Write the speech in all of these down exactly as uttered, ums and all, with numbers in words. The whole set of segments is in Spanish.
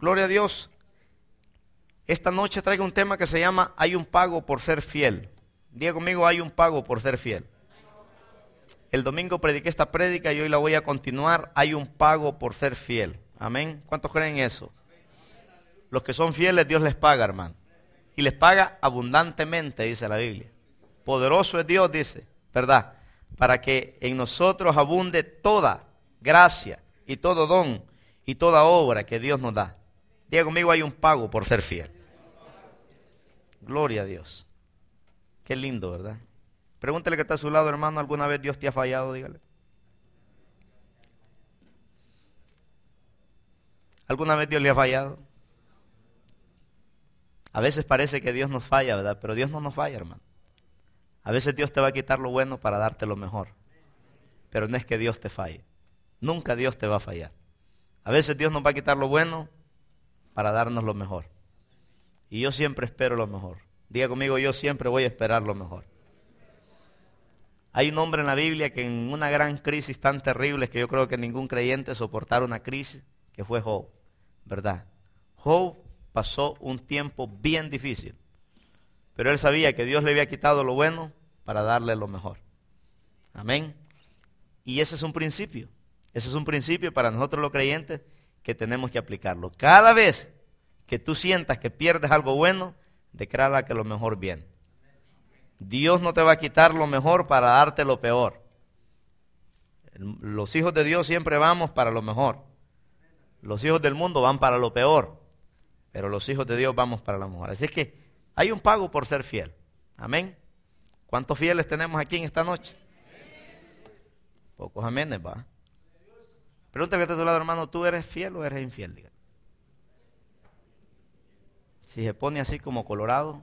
Gloria a Dios. Esta noche traigo un tema que se llama Hay un pago por ser fiel. Diga conmigo, hay un pago por ser fiel. El domingo prediqué esta prédica y hoy la voy a continuar. Hay un pago por ser fiel. Amén. ¿Cuántos creen eso? Los que son fieles, Dios les paga, hermano. Y les paga abundantemente, dice la Biblia. Poderoso es Dios, dice, ¿verdad? Para que en nosotros abunde toda gracia y todo don y toda obra que Dios nos da. Diga conmigo, hay un pago por ser fiel. Gloria a Dios. Qué lindo, ¿verdad? Pregúntele que está a su lado, hermano, ¿alguna vez Dios te ha fallado? Dígale. ¿Alguna vez Dios le ha fallado? A veces parece que Dios nos falla, ¿verdad? Pero Dios no nos falla, hermano. A veces Dios te va a quitar lo bueno para darte lo mejor. Pero no es que Dios te falle. Nunca Dios te va a fallar. A veces Dios nos va a quitar lo bueno para darnos lo mejor. Y yo siempre espero lo mejor. Diga conmigo, yo siempre voy a esperar lo mejor. Hay un hombre en la Biblia que en una gran crisis tan terrible que yo creo que ningún creyente soportara una crisis, que fue Job, ¿verdad? Job pasó un tiempo bien difícil, pero él sabía que Dios le había quitado lo bueno para darle lo mejor. Amén. Y ese es un principio. Ese es un principio para nosotros los creyentes que tenemos que aplicarlo. Cada vez que tú sientas que pierdes algo bueno, declara que lo mejor viene. Dios no te va a quitar lo mejor para darte lo peor. Los hijos de Dios siempre vamos para lo mejor. Los hijos del mundo van para lo peor. Pero los hijos de Dios vamos para lo mejor. Así es que hay un pago por ser fiel. Amén. ¿Cuántos fieles tenemos aquí en esta noche? Pocos amenes, va. Pregúntale que está a tu lado, hermano, ¿tú eres fiel o eres infiel? Diga. Si se pone así como colorado,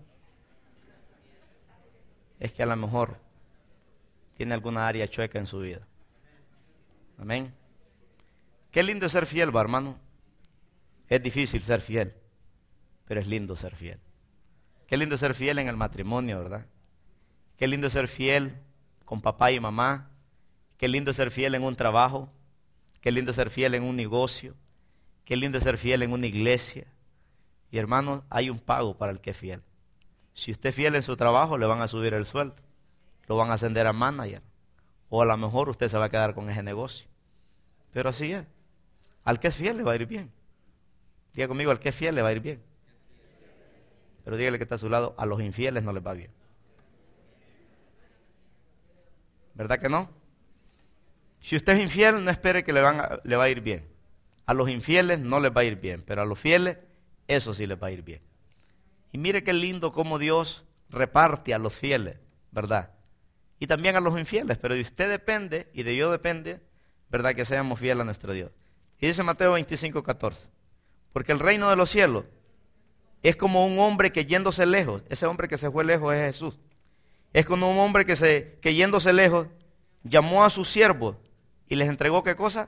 es que a lo mejor tiene alguna área chueca en su vida. Amén. Qué lindo es ser fiel, va, hermano. Es difícil ser fiel, pero es lindo ser fiel. Qué lindo es ser fiel en el matrimonio, ¿verdad? Qué lindo es ser fiel con papá y mamá. Qué lindo es ser fiel en un trabajo. Qué lindo es ser fiel en un negocio. Qué lindo es ser fiel en una iglesia. Y hermanos, hay un pago para el que es fiel. Si usted es fiel en su trabajo, le van a subir el sueldo. Lo van a ascender a manager. O a lo mejor usted se va a quedar con ese negocio. Pero así es. Al que es fiel le va a ir bien. Diga conmigo, al que es fiel le va a ir bien. Pero dígale que está a su lado, a los infieles no les va bien. ¿Verdad que no? Si usted es infiel, no espere que le, van a, le va a ir bien. A los infieles no les va a ir bien, pero a los fieles, eso sí les va a ir bien. Y mire qué lindo cómo Dios reparte a los fieles, ¿verdad? Y también a los infieles, pero de usted depende y de yo depende, ¿verdad? Que seamos fieles a nuestro Dios. Y dice Mateo veinticinco, catorce, porque el reino de los cielos es como un hombre que yéndose lejos, ese hombre que se fue lejos es Jesús. Es como un hombre que, se, que yéndose lejos llamó a sus siervos y les entregó ¿qué cosa?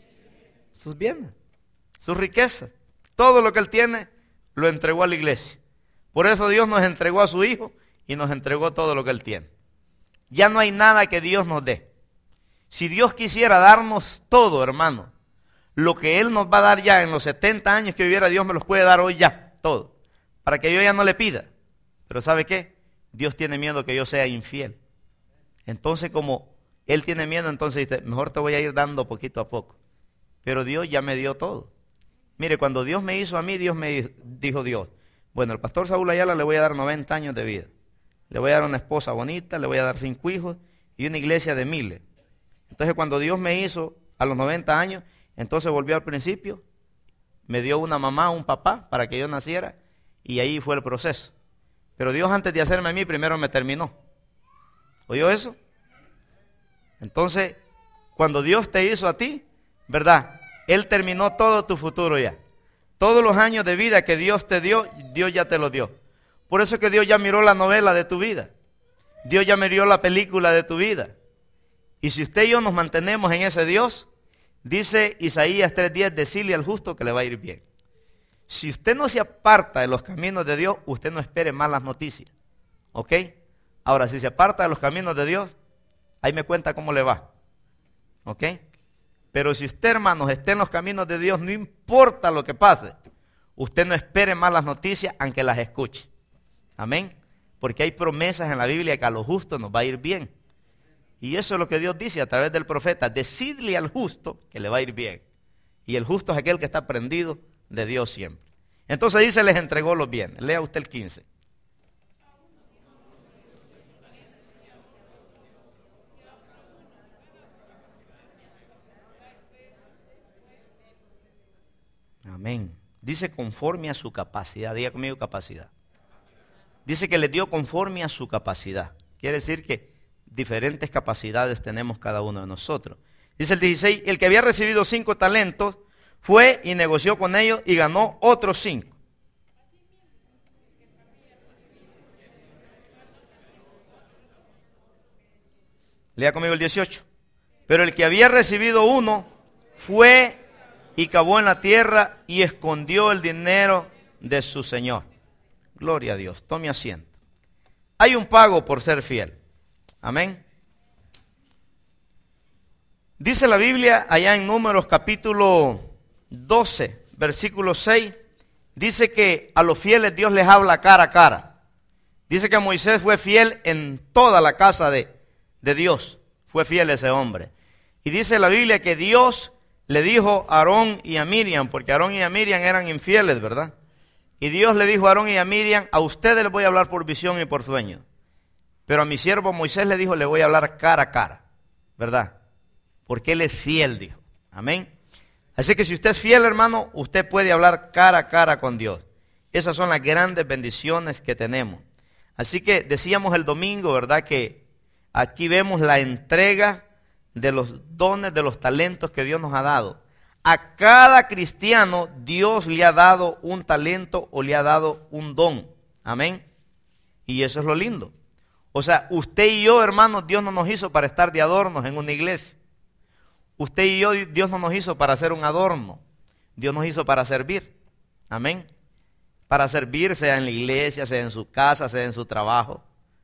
Sus bienes, sus riquezas. Todo lo que él tiene lo entregó a la iglesia. Por eso Dios nos entregó a su Hijo y nos entregó todo lo que él tiene. Ya no hay nada que Dios nos dé. Si Dios quisiera darnos todo, hermano, lo que Él nos va a dar ya en los setenta años que viviera, Dios me los puede dar hoy ya, todo. Para que yo ya no le pida. Pero ¿sabe qué? Dios tiene miedo que yo sea infiel. Entonces, como Él tiene miedo, entonces dice, mejor te voy a ir dando poquito a poco. Pero Dios ya me dio todo. Mire, cuando Dios me hizo a mí, Dios me dijo Dios, bueno, al pastor Saúl Ayala le voy a dar noventa años de vida. Le voy a dar una esposa bonita, le voy a dar cinco hijos y una iglesia de miles. Entonces, cuando Dios me hizo a los noventa años, entonces volvió al principio, me dio una mamá, un papá para que yo naciera y ahí fue el proceso. Pero Dios antes de hacerme a mí, primero me terminó. ¿Oyó eso? Entonces, cuando Dios te hizo a ti, ¿verdad? Él terminó todo tu futuro ya. Todos los años de vida que Dios te dio, Dios ya te los dio. Por eso es que Dios ya miró la novela de tu vida. Dios ya miró la película de tu vida. Y si usted y yo nos mantenemos en ese Dios, dice Isaías tres diez, decirle al justo que le va a ir bien. Si usted no se aparta de los caminos de Dios, usted no espere malas noticias. ¿Ok? Ahora, si se aparta de los caminos de Dios, ahí me cuenta cómo le va. ¿Ok? Pero si usted, hermanos, esté en los caminos de Dios, no importa lo que pase, usted no espere malas noticias aunque las escuche. Amén. Porque hay promesas en la Biblia que a los justos nos va a ir bien. Y eso es lo que Dios dice a través del profeta. Decidle al justo que le va a ir bien. Y el justo es aquel que está prendido de Dios siempre. Entonces dice, les entregó los bienes. Lea usted el quince. Amén. Dice conforme a su capacidad. Diga conmigo capacidad. Dice que les dio conforme a su capacidad. Quiere decir que diferentes capacidades tenemos cada uno de nosotros. Dice el dieciséis, el que había recibido cinco talentos fue y negoció con ellos y ganó otros cinco. Lea conmigo el dieciocho. Pero el que había recibido uno fue y cavó en la tierra y escondió el dinero de su señor. Gloria a Dios. Tome asiento. Hay un pago por ser fiel. Amén. Dice la Biblia allá en Números capítulo doce, versículo seis. Dice que a los fieles Dios les habla cara a cara. Dice que Moisés fue fiel en toda la casa de, de Dios. Fue fiel ese hombre. Y dice la Biblia que Dios le dijo a Aarón y a Miriam, porque Aarón y a Miriam eran infieles, ¿verdad? Y Dios le dijo a Aarón y a Miriam, a ustedes les voy a hablar por visión y por sueño. Pero a mi siervo Moisés le dijo, le voy a hablar cara a cara, ¿verdad? Porque él es fiel, dijo. Amén. Así que si usted es fiel, hermano, usted puede hablar cara a cara con Dios. Esas son las grandes bendiciones que tenemos. Así que decíamos el domingo, ¿verdad? Que aquí vemos la entrega de los dones, de los talentos que Dios nos ha dado. A cada cristiano Dios le ha dado un talento o le ha dado un don. Amén. Y eso es lo lindo. O sea, usted y yo, hermanos, Dios no nos hizo para estar de adornos en una iglesia. Usted y yo, Dios no nos hizo para hacer un adorno. Dios nos hizo para servir. Amén. Para servir, sea en la iglesia, sea en su casa, sea en su trabajo.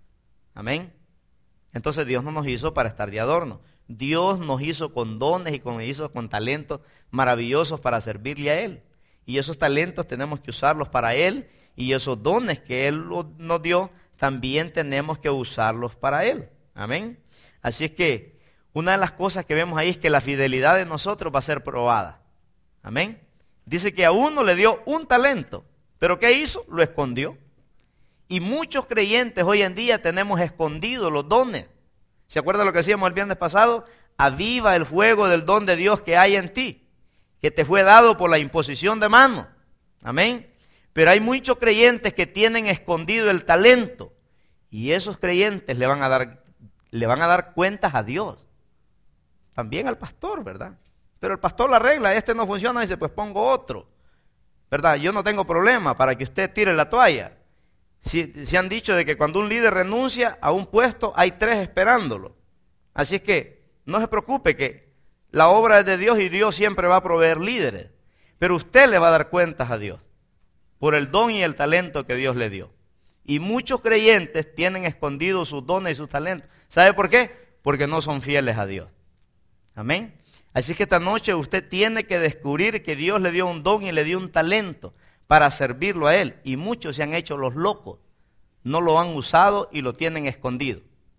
Amén. Entonces Dios no nos hizo para estar de adorno. Dios nos hizo con dones y nos hizo con talentos maravillosos para servirle a Él. Y esos talentos tenemos que usarlos para Él. Y esos dones que Él nos dio, también tenemos que usarlos para Él. Amén. Así es que una de las cosas que vemos ahí es que la fidelidad de nosotros va a ser probada. Amén. Dice que a uno le dio un talento, pero ¿qué hizo? Lo escondió. Y muchos creyentes hoy en día tenemos escondidos los dones. ¿Se acuerda lo que decíamos el viernes pasado? Aviva el fuego del don de Dios que hay en ti, que te fue dado por la imposición de mano. Amén. Pero hay muchos creyentes que tienen escondido el talento y esos creyentes le van a dar, le van a dar cuentas a Dios. También al pastor, ¿verdad? Pero el pastor la arregla, este no funciona, dice, pues pongo otro. ¿Verdad? Yo no tengo problema para que usted tire la toalla. Si, si han dicho de que cuando un líder renuncia a un puesto, hay tres esperándolo. Así es que no se preocupe que la obra es de Dios y Dios siempre va a proveer líderes. Pero usted le va a dar cuentas a Dios por el don y el talento que Dios le dio. Y muchos creyentes tienen escondidos sus dones y sus talentos. ¿Sabe por qué? Porque no son fieles a Dios. Amén. Así que esta noche usted tiene que descubrir que Dios le dio un don y le dio un talento para servirlo a Él. Y muchos se han hecho los locos. No lo han usado y lo tienen escondido.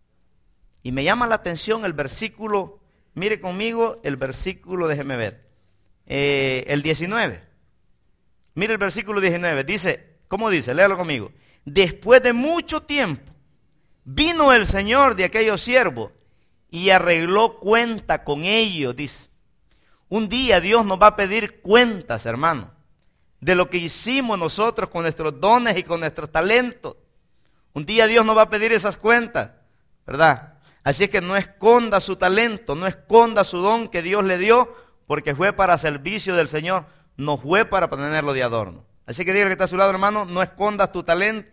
Y me llama la atención el versículo, mire conmigo el versículo, déjeme ver, eh, el diecinueve. Mire el versículo diecinueve, dice, ¿cómo dice? Léalo conmigo. Después de mucho tiempo, vino el Señor de aquellos siervos y arregló cuenta con ellos, dice. Un día Dios nos va a pedir cuentas, hermano, de lo que hicimos nosotros con nuestros dones y con nuestros talentos. Un día Dios nos va a pedir esas cuentas, ¿verdad? Así es que no esconda su talento, no esconda su don que Dios le dio, porque fue para servicio del Señor, no fue para tenerlo de adorno. Así que dígale que está a su lado, hermano, no escondas tu talento,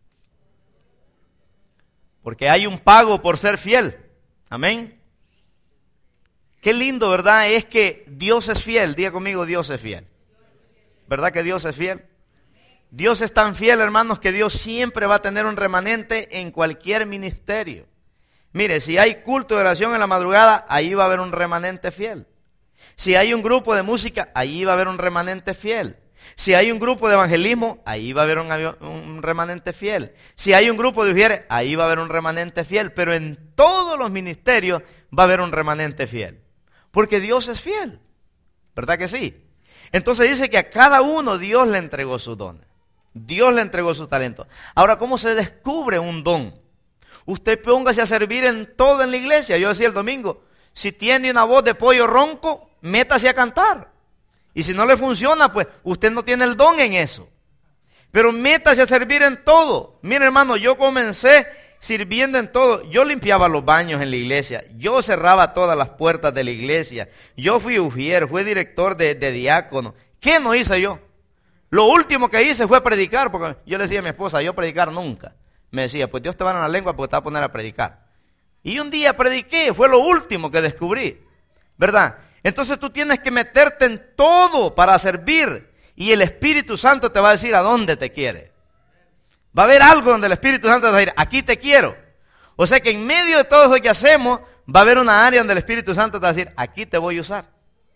porque hay un pago por ser fiel. Amén. Qué lindo, ¿verdad? Es que Dios es fiel. Diga conmigo, Dios es fiel. ¿Verdad que Dios es fiel? Dios es tan fiel, hermanos, que Dios siempre va a tener un remanente en cualquier ministerio. Mire, si hay culto de oración en la madrugada, ahí va a haber un remanente fiel. Si hay un grupo de música, ahí va a haber un remanente fiel. Si hay un grupo de evangelismo, ahí va a haber un, un remanente fiel. Si hay un grupo de ujieres, ahí va a haber un remanente fiel. Pero en todos los ministerios va a haber un remanente fiel. Porque Dios es fiel. ¿Verdad que sí? Entonces dice que a cada uno Dios le entregó sus dones. Dios le entregó sus talentos. Ahora, ¿cómo se descubre un don? Usted póngase a servir en todo en la iglesia. Yo decía el domingo, si tiene una voz de pollo ronco, métase a cantar. Y si no le funciona, pues usted no tiene el don en eso. Pero métase a servir en todo. Mire, hermano, yo comencé sirviendo en todo. Yo limpiaba los baños en la iglesia. Yo cerraba todas las puertas de la iglesia. Yo fui ujier, fui director de, de diácono. ¿Qué no hice yo? Lo último que hice fue predicar, porque yo le decía a mi esposa, yo predicar nunca. Me decía, pues Dios te va a dar la lengua porque te va a poner a predicar. Y un día prediqué, fue lo último que descubrí, ¿verdad? Entonces tú tienes que meterte en todo para servir. Y el Espíritu Santo te va a decir a dónde te quiere. Va a haber algo donde el Espíritu Santo te va a decir, aquí te quiero. O sea que en medio de todo eso que hacemos, va a haber una área donde el Espíritu Santo te va a decir, aquí te voy a usar.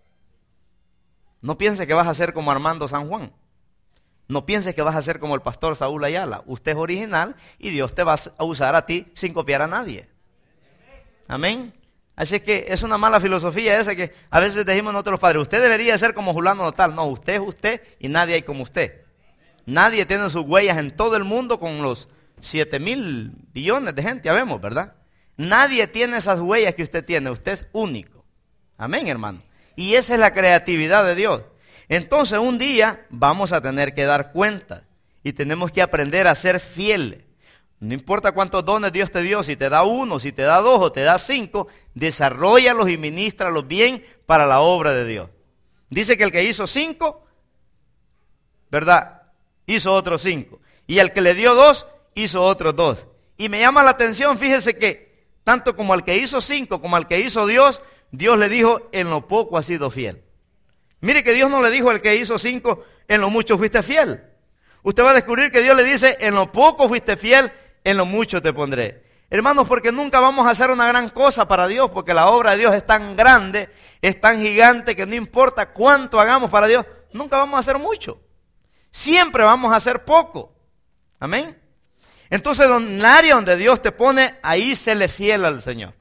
No pienses que vas a ser como Armando San Juan. No pienses que vas a ser como el pastor Saúl Ayala. Usted es original y Dios te va a usar a ti sin copiar a nadie. Amén. Así que es una mala filosofía esa que a veces decimos nosotros los padres, usted debería ser como fulano o tal. No, usted es usted y nadie hay como usted. Nadie tiene sus huellas en todo el mundo con los siete mil billones de gente, ya vemos, ¿verdad? Nadie tiene esas huellas que usted tiene, usted es único. Amén, hermano. Y esa es la creatividad de Dios. Entonces un día vamos a tener que dar cuenta y tenemos que aprender a ser fieles. No importa cuántos dones Dios te dio, si te da uno, si te da dos o te da cinco, desarróllalos y ministralos bien para la obra de Dios. Dice que el que hizo cinco, ¿verdad? Hizo otros cinco. Y al que le dio dos, hizo otros dos. Y me llama la atención, fíjese que tanto como al que hizo cinco como al que hizo Dios, Dios le dijo, en lo poco has sido fiel. Mire que Dios no le dijo al que hizo cinco, en lo mucho fuiste fiel. Usted va a descubrir que Dios le dice, en lo poco fuiste fiel, en lo mucho te pondré. Hermanos, porque nunca vamos a hacer una gran cosa para Dios, porque la obra de Dios es tan grande, es tan gigante, que no importa cuánto hagamos para Dios, nunca vamos a hacer mucho. Siempre vamos a hacer poco. Amén. Entonces, en el área donde Dios te pone, ahí séle fiel al Señor.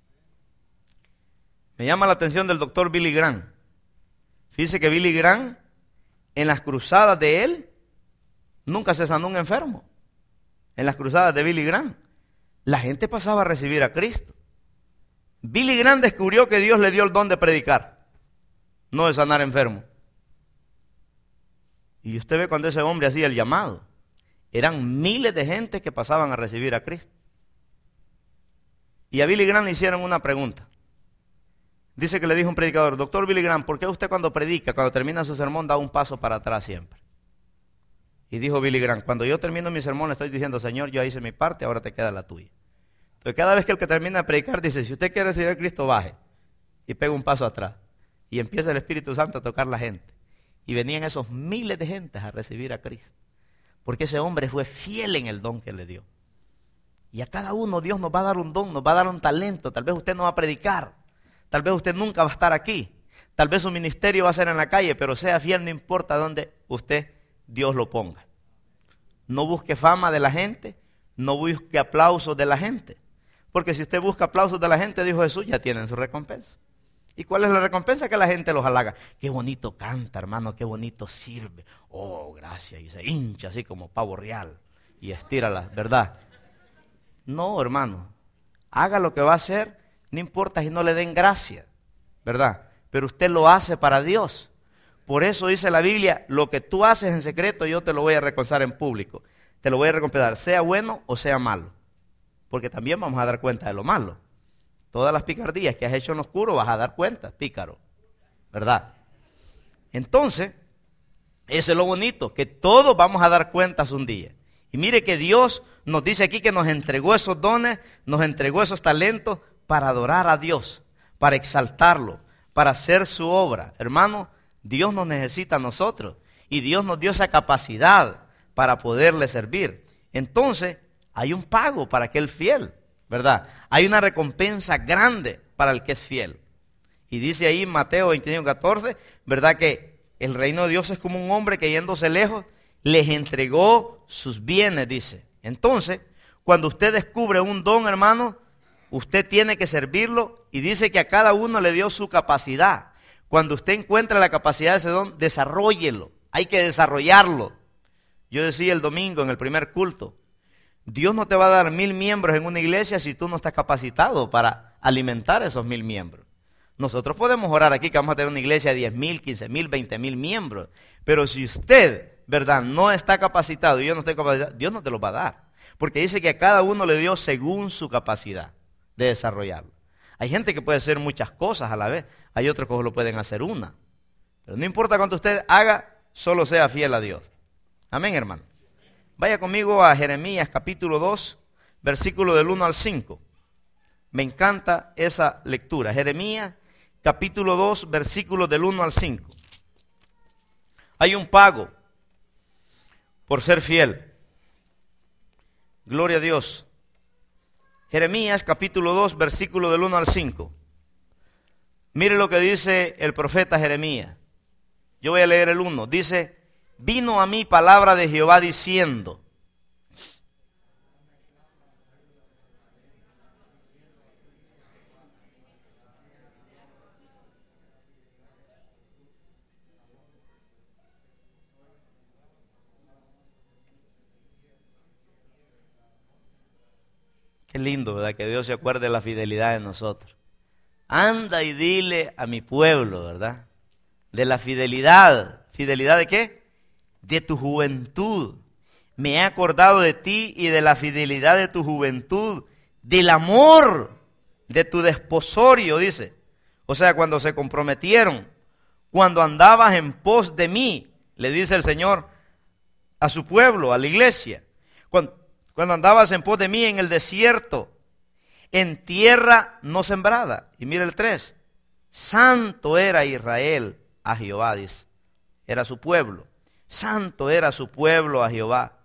Me llama la atención del doctor Billy Graham. Fíjese que Billy Graham, en las cruzadas de él, nunca se sanó un enfermo. En las cruzadas de Billy Graham, la gente pasaba a recibir a Cristo. Billy Graham descubrió que Dios le dio el don de predicar, no de sanar enfermos. Y usted ve cuando ese hombre hacía el llamado, eran miles de gente que pasaban a recibir a Cristo. Y a Billy Graham le hicieron una pregunta. Dice que le dijo un predicador, doctor Billy Graham, ¿por qué usted cuando predica, cuando termina su sermón, da un paso para atrás siempre? Y dijo Billy Graham, cuando yo termino mi sermón le estoy diciendo, Señor, yo hice mi parte, ahora te queda la tuya. Entonces cada vez que el que termina de predicar dice, si usted quiere recibir a Cristo, baje. Y pega un paso atrás. Y empieza el Espíritu Santo a tocar la gente. Y venían esos miles de gentes a recibir a Cristo. Porque ese hombre fue fiel en el don que le dio. Y a cada uno Dios nos va a dar un don, nos va a dar un talento. Tal vez usted no va a predicar. Tal vez usted nunca va a estar aquí. Tal vez su ministerio va a ser en la calle, pero sea fiel, no importa dónde usted, Dios lo ponga. No busque fama de la gente, no busque aplausos de la gente. Porque si usted busca aplausos de la gente, dijo Jesús, ya tienen su recompensa. ¿Y cuál es la recompensa? Que la gente los halaga. Qué bonito canta, hermano, qué bonito sirve. Oh, gracias. Y se hincha así como pavo real y estira la verdad. No, hermano, haga lo que va a hacer, no importa si no le den gracia, ¿verdad? Pero usted lo hace para Dios. Por eso dice la Biblia, lo que tú haces en secreto yo te lo voy a recompensar en público. Te lo voy a recompensar, sea bueno o sea malo. Porque también vamos a dar cuenta de lo malo. Todas las picardías que has hecho en oscuro vas a dar cuenta, pícaro, ¿verdad? Entonces, eso es lo bonito, que todos vamos a dar cuentas un día. Y mire que Dios nos dice aquí que nos entregó esos dones, nos entregó esos talentos para adorar a Dios, para exaltarlo, para hacer su obra. Hermano, Dios nos necesita a nosotros y Dios nos dio esa capacidad para poderle servir. Entonces, hay un pago para aquel fiel, ¿verdad? Hay una recompensa grande para el que es fiel. Y dice ahí en Mateo veintiuno, catorce, ¿verdad? Que El reino de Dios es como un hombre que yéndose lejos, les entregó sus bienes, dice. Entonces, cuando usted descubre un don, hermano, usted tiene que servirlo y dice que a cada uno le dio su capacidad. Cuando usted encuentra la capacidad de ese don, desarróllelo. Hay que desarrollarlo. Yo decía el domingo en el primer culto, Dios no te va a dar mil miembros en una iglesia si tú no estás capacitado para alimentar esos mil miembros. Nosotros podemos orar aquí que vamos a tener una iglesia de diez mil, quince mil, veinte mil miembros. Pero si usted, ¿verdad?, no está capacitado y yo no estoy capacitado, Dios no te lo va a dar. Porque dice que a cada uno le dio según su capacidad de desarrollarlo. Hay gente que puede hacer muchas cosas a la vez. Hay otros que solo pueden hacer una. Pero no importa cuánto usted haga, solo sea fiel a Dios. Amén, hermano. Vaya conmigo a Jeremías capítulo dos, versículo del uno al cinco. Me encanta esa lectura. Jeremías capítulo dos, versículos del uno al cinco. Hay un pago por ser fiel. Gloria a Dios. Jeremías capítulo dos, versículo del uno al cinco. Mire lo que dice el profeta Jeremías. Yo voy a leer el uno. Dice: vino a mí palabra de Jehová diciendo. Qué lindo, ¿verdad? Que Dios se acuerde de la fidelidad de nosotros. Anda y dile a mi pueblo, ¿verdad? De la fidelidad. ¿Fidelidad de qué? De tu juventud. Me he acordado de ti y de la fidelidad de tu juventud, del amor de tu desposorio, dice. O sea, cuando se comprometieron, cuando andabas en pos de mí, le dice el Señor a su pueblo, a la iglesia. Cuando, cuando andabas en pos de mí en el desierto, en tierra no sembrada. Y mira el tres. Santo era Israel a Jehová, dice. Era su pueblo. Santo era su pueblo a Jehová.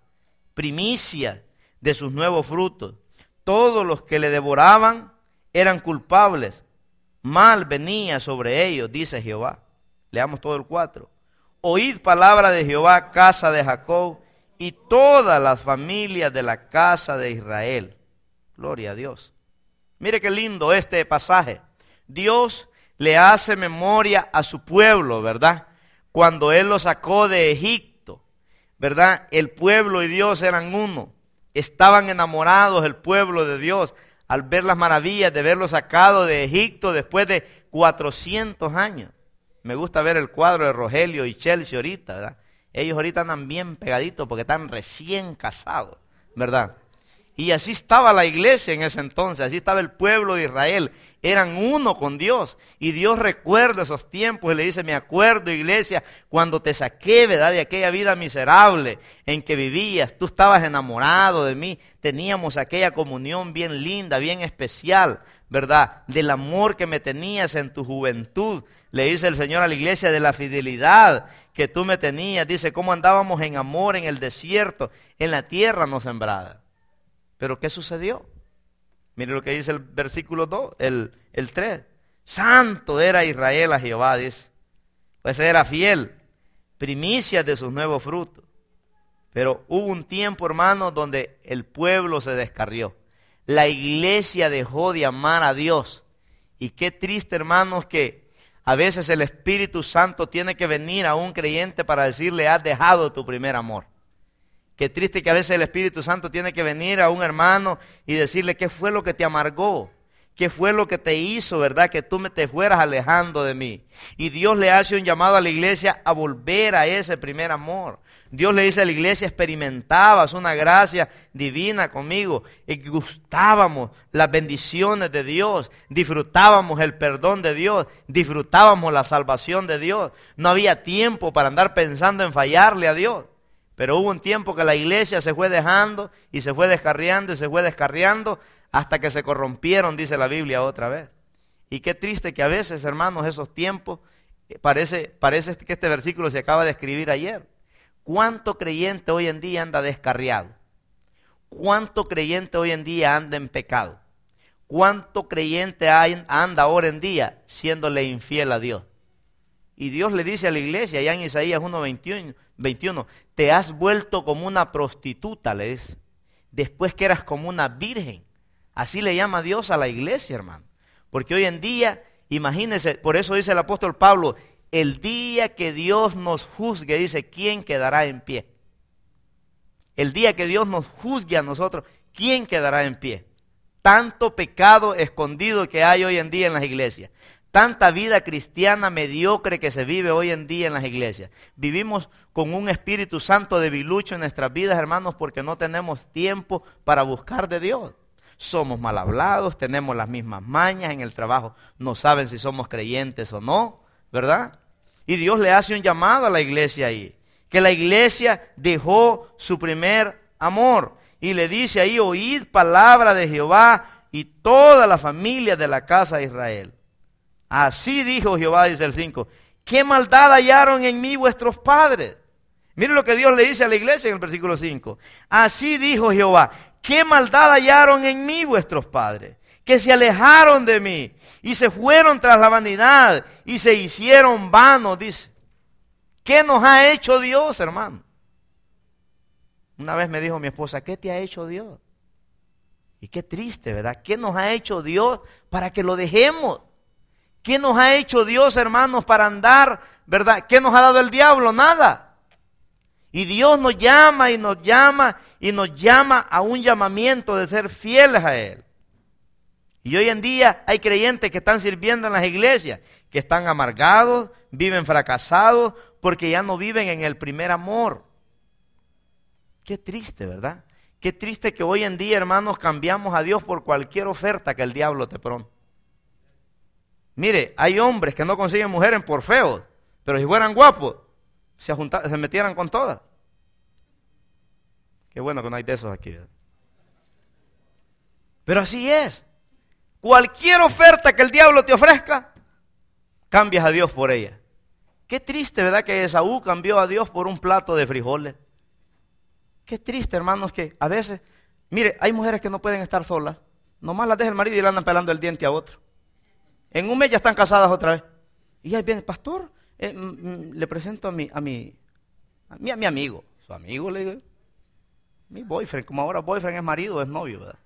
Primicia de sus nuevos frutos. Todos los que le devoraban eran culpables. Mal venía sobre ellos, dice Jehová. Leamos todo el cuatro. Oíd palabra de Jehová, casa de Jacob, y todas las familias de la casa de Israel. Gloria a Dios. Mire qué lindo este pasaje. Dios le hace memoria a su pueblo, ¿verdad? Cuando Él lo sacó de Egipto, ¿verdad? El pueblo y Dios eran uno. Estaban enamorados el pueblo de Dios al ver las maravillas de verlo sacado de Egipto después de cuatrocientos años. Me gusta ver el cuadro de Rogelio y Chelsea ahorita, ¿verdad? Ellos ahorita andan bien pegaditos porque están recién casados, ¿verdad? Y así estaba la iglesia en ese entonces, así estaba el pueblo de Israel. Eran uno con Dios y Dios recuerda esos tiempos y le dice: me acuerdo, iglesia, cuando te saqué, ¿verdad?, de aquella vida miserable en que vivías. Tú estabas enamorado de mí, teníamos aquella comunión bien linda, bien especial, ¿verdad? Del amor que me tenías en tu juventud. Le dice el Señor a la iglesia de la fidelidad que tú me tenías. Dice cómo andábamos en amor en el desierto, en la tierra no sembrada. Pero ¿qué sucedió? Mire lo que dice el versículo dos, el, el tres. Santo era Israel a Jehová, dice. Pues era fiel, primicias de sus nuevos frutos. Pero hubo un tiempo, hermano, donde el pueblo se descarrió. La iglesia dejó de amar a Dios. Y qué triste, hermanos, que a veces el Espíritu Santo tiene que venir a un creyente para decirle: has dejado tu primer amor. Qué triste que a veces el Espíritu Santo tiene que venir a un hermano y decirle: ¿qué fue lo que te amargó? ¿Qué fue lo que te hizo, verdad, que tú me te fueras alejando de mí? Y Dios le hace un llamado a la iglesia a volver a ese primer amor. Dios le dice a la iglesia: experimentabas una gracia divina conmigo, y gustábamos las bendiciones de Dios, disfrutábamos el perdón de Dios, disfrutábamos la salvación de Dios. No había tiempo para andar pensando en fallarle a Dios. Pero hubo un tiempo que la iglesia se fue dejando y se fue descarriando y se fue descarriando hasta que se corrompieron, dice la Biblia otra vez. Y qué triste que a veces, hermanos, esos tiempos, parece, parece que este versículo se acaba de escribir ayer. ¿Cuánto creyente hoy en día anda descarriado? ¿Cuánto creyente hoy en día anda en pecado? ¿Cuánto creyente hay, anda ahora en día siéndole infiel a Dios? Y Dios le dice a la iglesia, allá en Isaías uno veintiuno, te has vuelto como una prostituta, le dice, después que eras como una virgen. Así le llama Dios a la iglesia, hermano. Porque hoy en día, imagínense, por eso dice el apóstol Pablo, el día que Dios nos juzgue, dice, ¿quién quedará en pie? El día que Dios nos juzgue a nosotros, ¿quién quedará en pie? Tanto pecado escondido que hay hoy en día en las iglesias. Tanta vida cristiana mediocre que se vive hoy en día en las iglesias. Vivimos con un Espíritu Santo debilucho en nuestras vidas, hermanos, porque no tenemos tiempo para buscar de Dios. Somos mal hablados, tenemos las mismas mañas en el trabajo, no saben si somos creyentes o no, ¿verdad? Y Dios le hace un llamado a la iglesia ahí, que la iglesia dejó su primer amor. Y le dice ahí, oíd palabra de Jehová y toda la familia de la casa de Israel. Así dijo Jehová, dice el cinco, ¿qué maldad hallaron en mí vuestros padres? Miren lo que Dios le dice a la iglesia en el versículo cinco. Así dijo Jehová, ¿qué maldad hallaron en mí vuestros padres? Que se alejaron de mí y se fueron tras la vanidad y se hicieron vanos, dice. ¿Qué nos ha hecho Dios, hermano? Una vez me dijo mi esposa, ¿qué te ha hecho Dios? Y qué triste, ¿verdad? ¿Qué nos ha hecho Dios para que lo dejemos? ¿Qué nos ha hecho Dios, hermanos, para andar, verdad? ¿Qué nos ha dado el diablo? Nada. Y Dios nos llama y nos llama y nos llama a un llamamiento de ser fieles a Él. Y hoy en día hay creyentes que están sirviendo en las iglesias, que están amargados, viven fracasados, porque ya no viven en el primer amor. Qué triste, ¿verdad? Qué triste que hoy en día, hermanos, cambiamos a Dios por cualquier oferta que el diablo te pone. Mire, hay hombres que no consiguen mujeres por feos, pero si fueran guapos, se, se metieran con todas. Qué bueno que no hay de esos aquí, ¿verdad? Pero así es. Cualquier oferta que el diablo te ofrezca, cambias a Dios por ella. Qué triste, ¿verdad? Que Esaú cambió a Dios por un plato de frijoles. Qué triste, hermanos, que a veces, mire, hay mujeres que no pueden estar solas. Nomás las deja el marido y le andan pelando el diente a otro. En un mes ya están casadas otra vez. Y ahí viene, pastor, eh, mm, le presento a mi, a mi, a mi, a mi amigo. Su amigo, le digo. Mi boyfriend, como ahora boyfriend es marido, es novio, ¿verdad?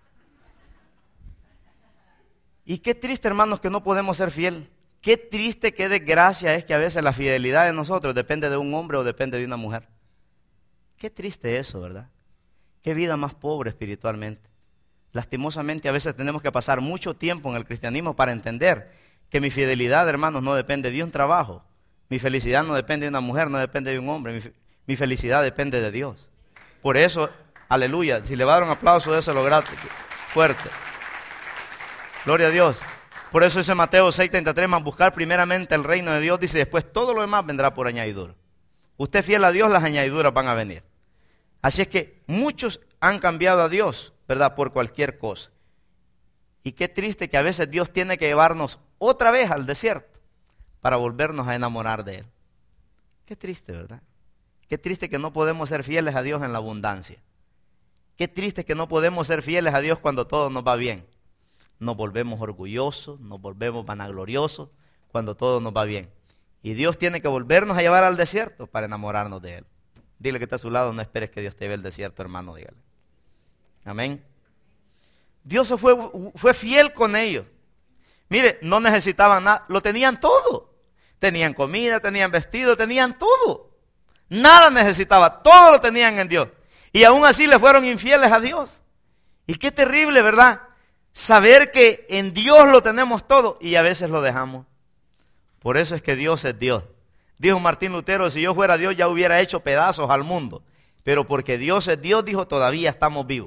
Y qué triste, hermanos, que no podemos ser fiel. Qué triste, qué desgracia es que a veces la fidelidad de nosotros depende de un hombre o depende de una mujer. Qué triste eso, ¿verdad? Qué vida más pobre espiritualmente. Lastimosamente a veces tenemos que pasar mucho tiempo en el cristianismo para entender que mi fidelidad, hermanos, no depende de un trabajo. Mi felicidad no depende de una mujer, no depende de un hombre. Mi, mi felicidad depende de Dios. Por eso, aleluya, si le va a dar un aplauso, eso lo grato, fuerte. Gloria a Dios. Por eso dice Mateo seis treinta y tres, más buscar primeramente el reino de Dios, dice, después todo lo demás vendrá por añadidura. Usted es fiel a Dios, las añadiduras van a venir. Así es que muchos han cambiado a Dios, ¿verdad? Por cualquier cosa. Y qué triste que a veces Dios tiene que llevarnos otra vez al desierto para volvernos a enamorar de Él. Qué triste, ¿verdad? Qué triste que no podemos ser fieles a Dios en la abundancia. Qué triste que no podemos ser fieles a Dios cuando todo nos va bien. Nos volvemos orgullosos, nos volvemos vanagloriosos cuando todo nos va bien. Y Dios tiene que volvernos a llevar al desierto para enamorarnos de Él. Dile que está a su lado, no esperes que Dios te lleve al desierto, hermano, dígale. Amén. Dios se fue, fue fiel con ellos. Mire, no necesitaban nada, lo tenían todo. Tenían comida, tenían vestido, tenían todo. Nada necesitaba, todo lo tenían en Dios. Y aún así le fueron infieles a Dios. Y qué terrible, ¿verdad? Saber que en Dios lo tenemos todo y a veces lo dejamos. Por eso es que Dios es Dios. Dijo Martín Lutero, si yo fuera Dios ya hubiera hecho pedazos al mundo. Pero porque Dios es Dios, dijo, todavía estamos vivos.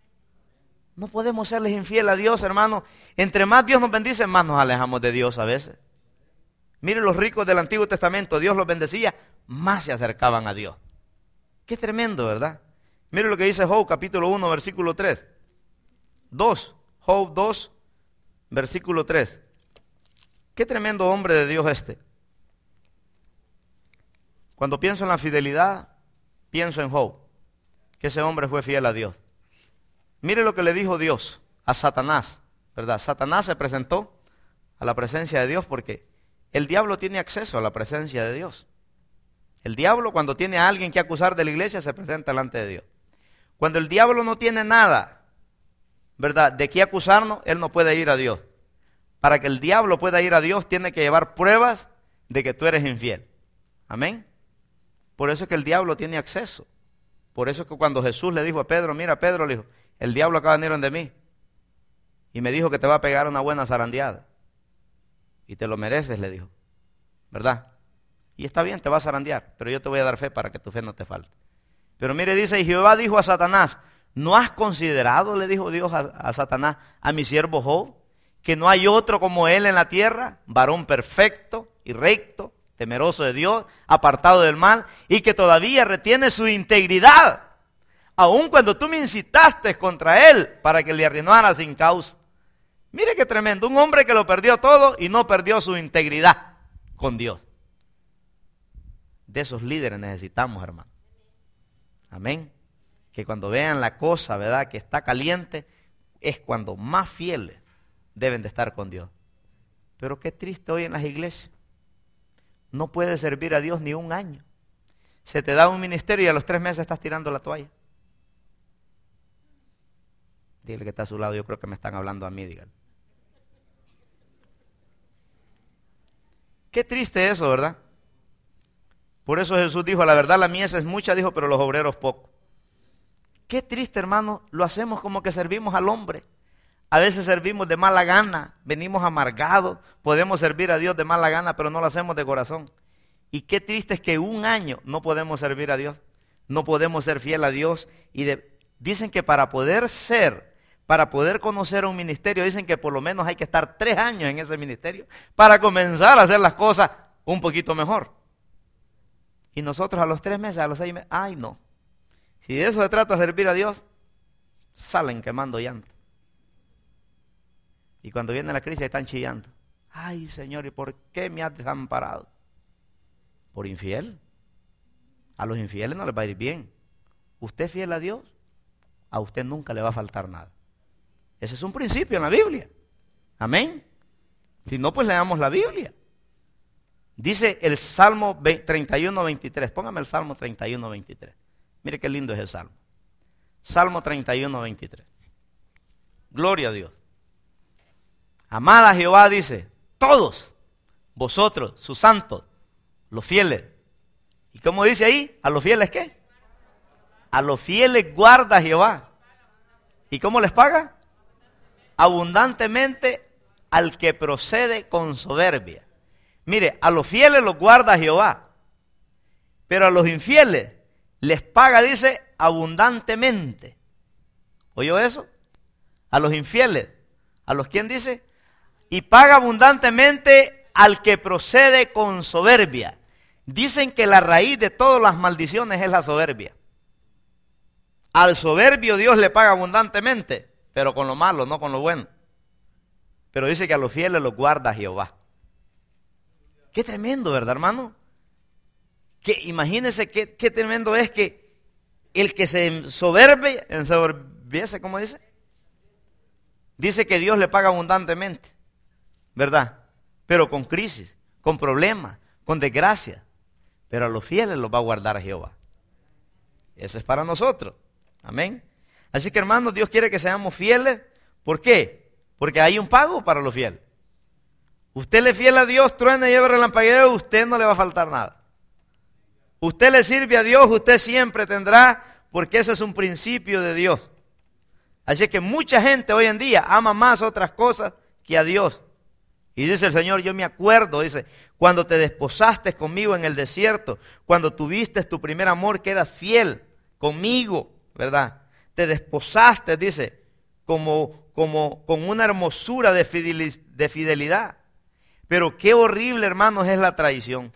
No podemos serles infieles a Dios, hermano. Entre más Dios nos bendice, más nos alejamos de Dios a veces. Miren los ricos del Antiguo Testamento, Dios los bendecía, más se acercaban a Dios. Qué tremendo, ¿verdad? Miren lo que dice Job, capítulo uno, versículo tres. dos, Job dos, versículo tres. Qué tremendo hombre de Dios este. Cuando pienso en la fidelidad, pienso en Job, que ese hombre fue fiel a Dios. Mire lo que le dijo Dios a Satanás, ¿verdad? Satanás se presentó a la presencia de Dios porque el diablo tiene acceso a la presencia de Dios. El diablo, cuando tiene a alguien que acusar de la iglesia, se presenta delante de Dios. Cuando el diablo no tiene nada, ¿verdad?, de qué acusarnos, él no puede ir a Dios. Para que el diablo pueda ir a Dios, tiene que llevar pruebas de que tú eres infiel. Amén. Por eso es que el diablo tiene acceso. Por eso es que cuando Jesús le dijo a Pedro, mira Pedro, le dijo, el diablo acaba de venir de mí y me dijo que te va a pegar una buena zarandeada. Y te lo mereces, le dijo. ¿Verdad? Y está bien, te va a zarandear, pero yo te voy a dar fe para que tu fe no te falte. Pero mire, dice, y Jehová dijo a Satanás, ¿no has considerado, le dijo Dios a, a Satanás, a mi siervo Job, que no hay otro como él en la tierra, varón perfecto y recto, temeroso de Dios, apartado del mal, y que todavía retiene su integridad, aun cuando tú me incitaste contra él para que le arruinara sin causa? Mire qué tremendo, un hombre que lo perdió todo y no perdió su integridad con Dios. De esos líderes necesitamos, hermano. Amén. Que cuando vean la cosa, ¿verdad?, que está caliente, es cuando más fieles deben de estar con Dios. Pero qué triste hoy en las iglesias. No puedes servir a Dios ni un año. Se te da un ministerio y a los tres meses estás tirando la toalla. Dile que está a su lado, yo creo que me están hablando a mí, dígale. Qué triste eso, ¿verdad? Por eso Jesús dijo, la verdad la mies es mucha, dijo, pero los obreros pocos. Qué triste, hermano, lo hacemos como que servimos al hombre. A veces servimos de mala gana, venimos amargados, podemos servir a Dios de mala gana, pero no lo hacemos de corazón. Y qué triste es que un año no podemos servir a Dios, no podemos ser fiel a Dios. Y de, dicen que para poder ser, para poder conocer un ministerio, dicen que por lo menos hay que estar tres años en ese ministerio para comenzar a hacer las cosas un poquito mejor. Y nosotros a los tres meses, a los seis meses, ay no. Si de eso se trata de servir a Dios, salen quemando llanto. Y cuando viene la crisis están chillando. Ay Señor, ¿y por qué me has desamparado? Por infiel. A los infieles no les va a ir bien. Usted es fiel a Dios, a usted nunca le va a faltar nada. Ese es un principio en la Biblia. Amén. Si no, pues leamos la Biblia. Dice el Salmo treinta y uno, veintitrés. Póngame el Salmo treinta y uno, veintitrés. Mire qué lindo es el Salmo. Salmo treinta y uno, veintitrés. Gloria a Dios. Amad a Jehová, dice, todos vosotros, sus santos, los fieles. ¿Y cómo dice ahí? ¿A los fieles qué? A los fieles guarda Jehová. ¿Y cómo les paga? Abundantemente al que procede con soberbia. Mire, a los fieles los guarda Jehová, pero a los infieles les paga, dice, abundantemente. ¿Oyó eso? A los infieles. ¿A los quién dice? Y paga abundantemente al que procede con soberbia. Dicen que la raíz de todas las maldiciones es la soberbia. Al soberbio Dios le paga abundantemente, pero con lo malo, no con lo bueno. Pero dice que a los fieles los guarda Jehová. Qué tremendo, ¿verdad, hermano? Que imagínense qué, qué tremendo es que el que se soberbe, ensoberbiece, ¿cómo dice? Dice que Dios le paga abundantemente, ¿verdad? Pero con crisis, con problemas, con desgracia. Pero a los fieles los va a guardar a Jehová. Eso es para nosotros. Amén. Así que, hermanos, Dios quiere que seamos fieles. ¿Por qué? Porque hay un pago para los fieles. Usted le es fiel a Dios, truena y lleva relampagueo, usted no le va a faltar nada. Usted le sirve a Dios, usted siempre tendrá, porque ese es un principio de Dios. Así que mucha gente hoy en día ama más otras cosas que a Dios. Y dice el Señor, yo me acuerdo, dice, cuando te desposaste conmigo en el desierto, cuando tuviste tu primer amor que eras fiel conmigo, ¿verdad? Te desposaste, dice, como, como con una hermosura de fidelidad. Pero qué horrible, hermanos, es la traición.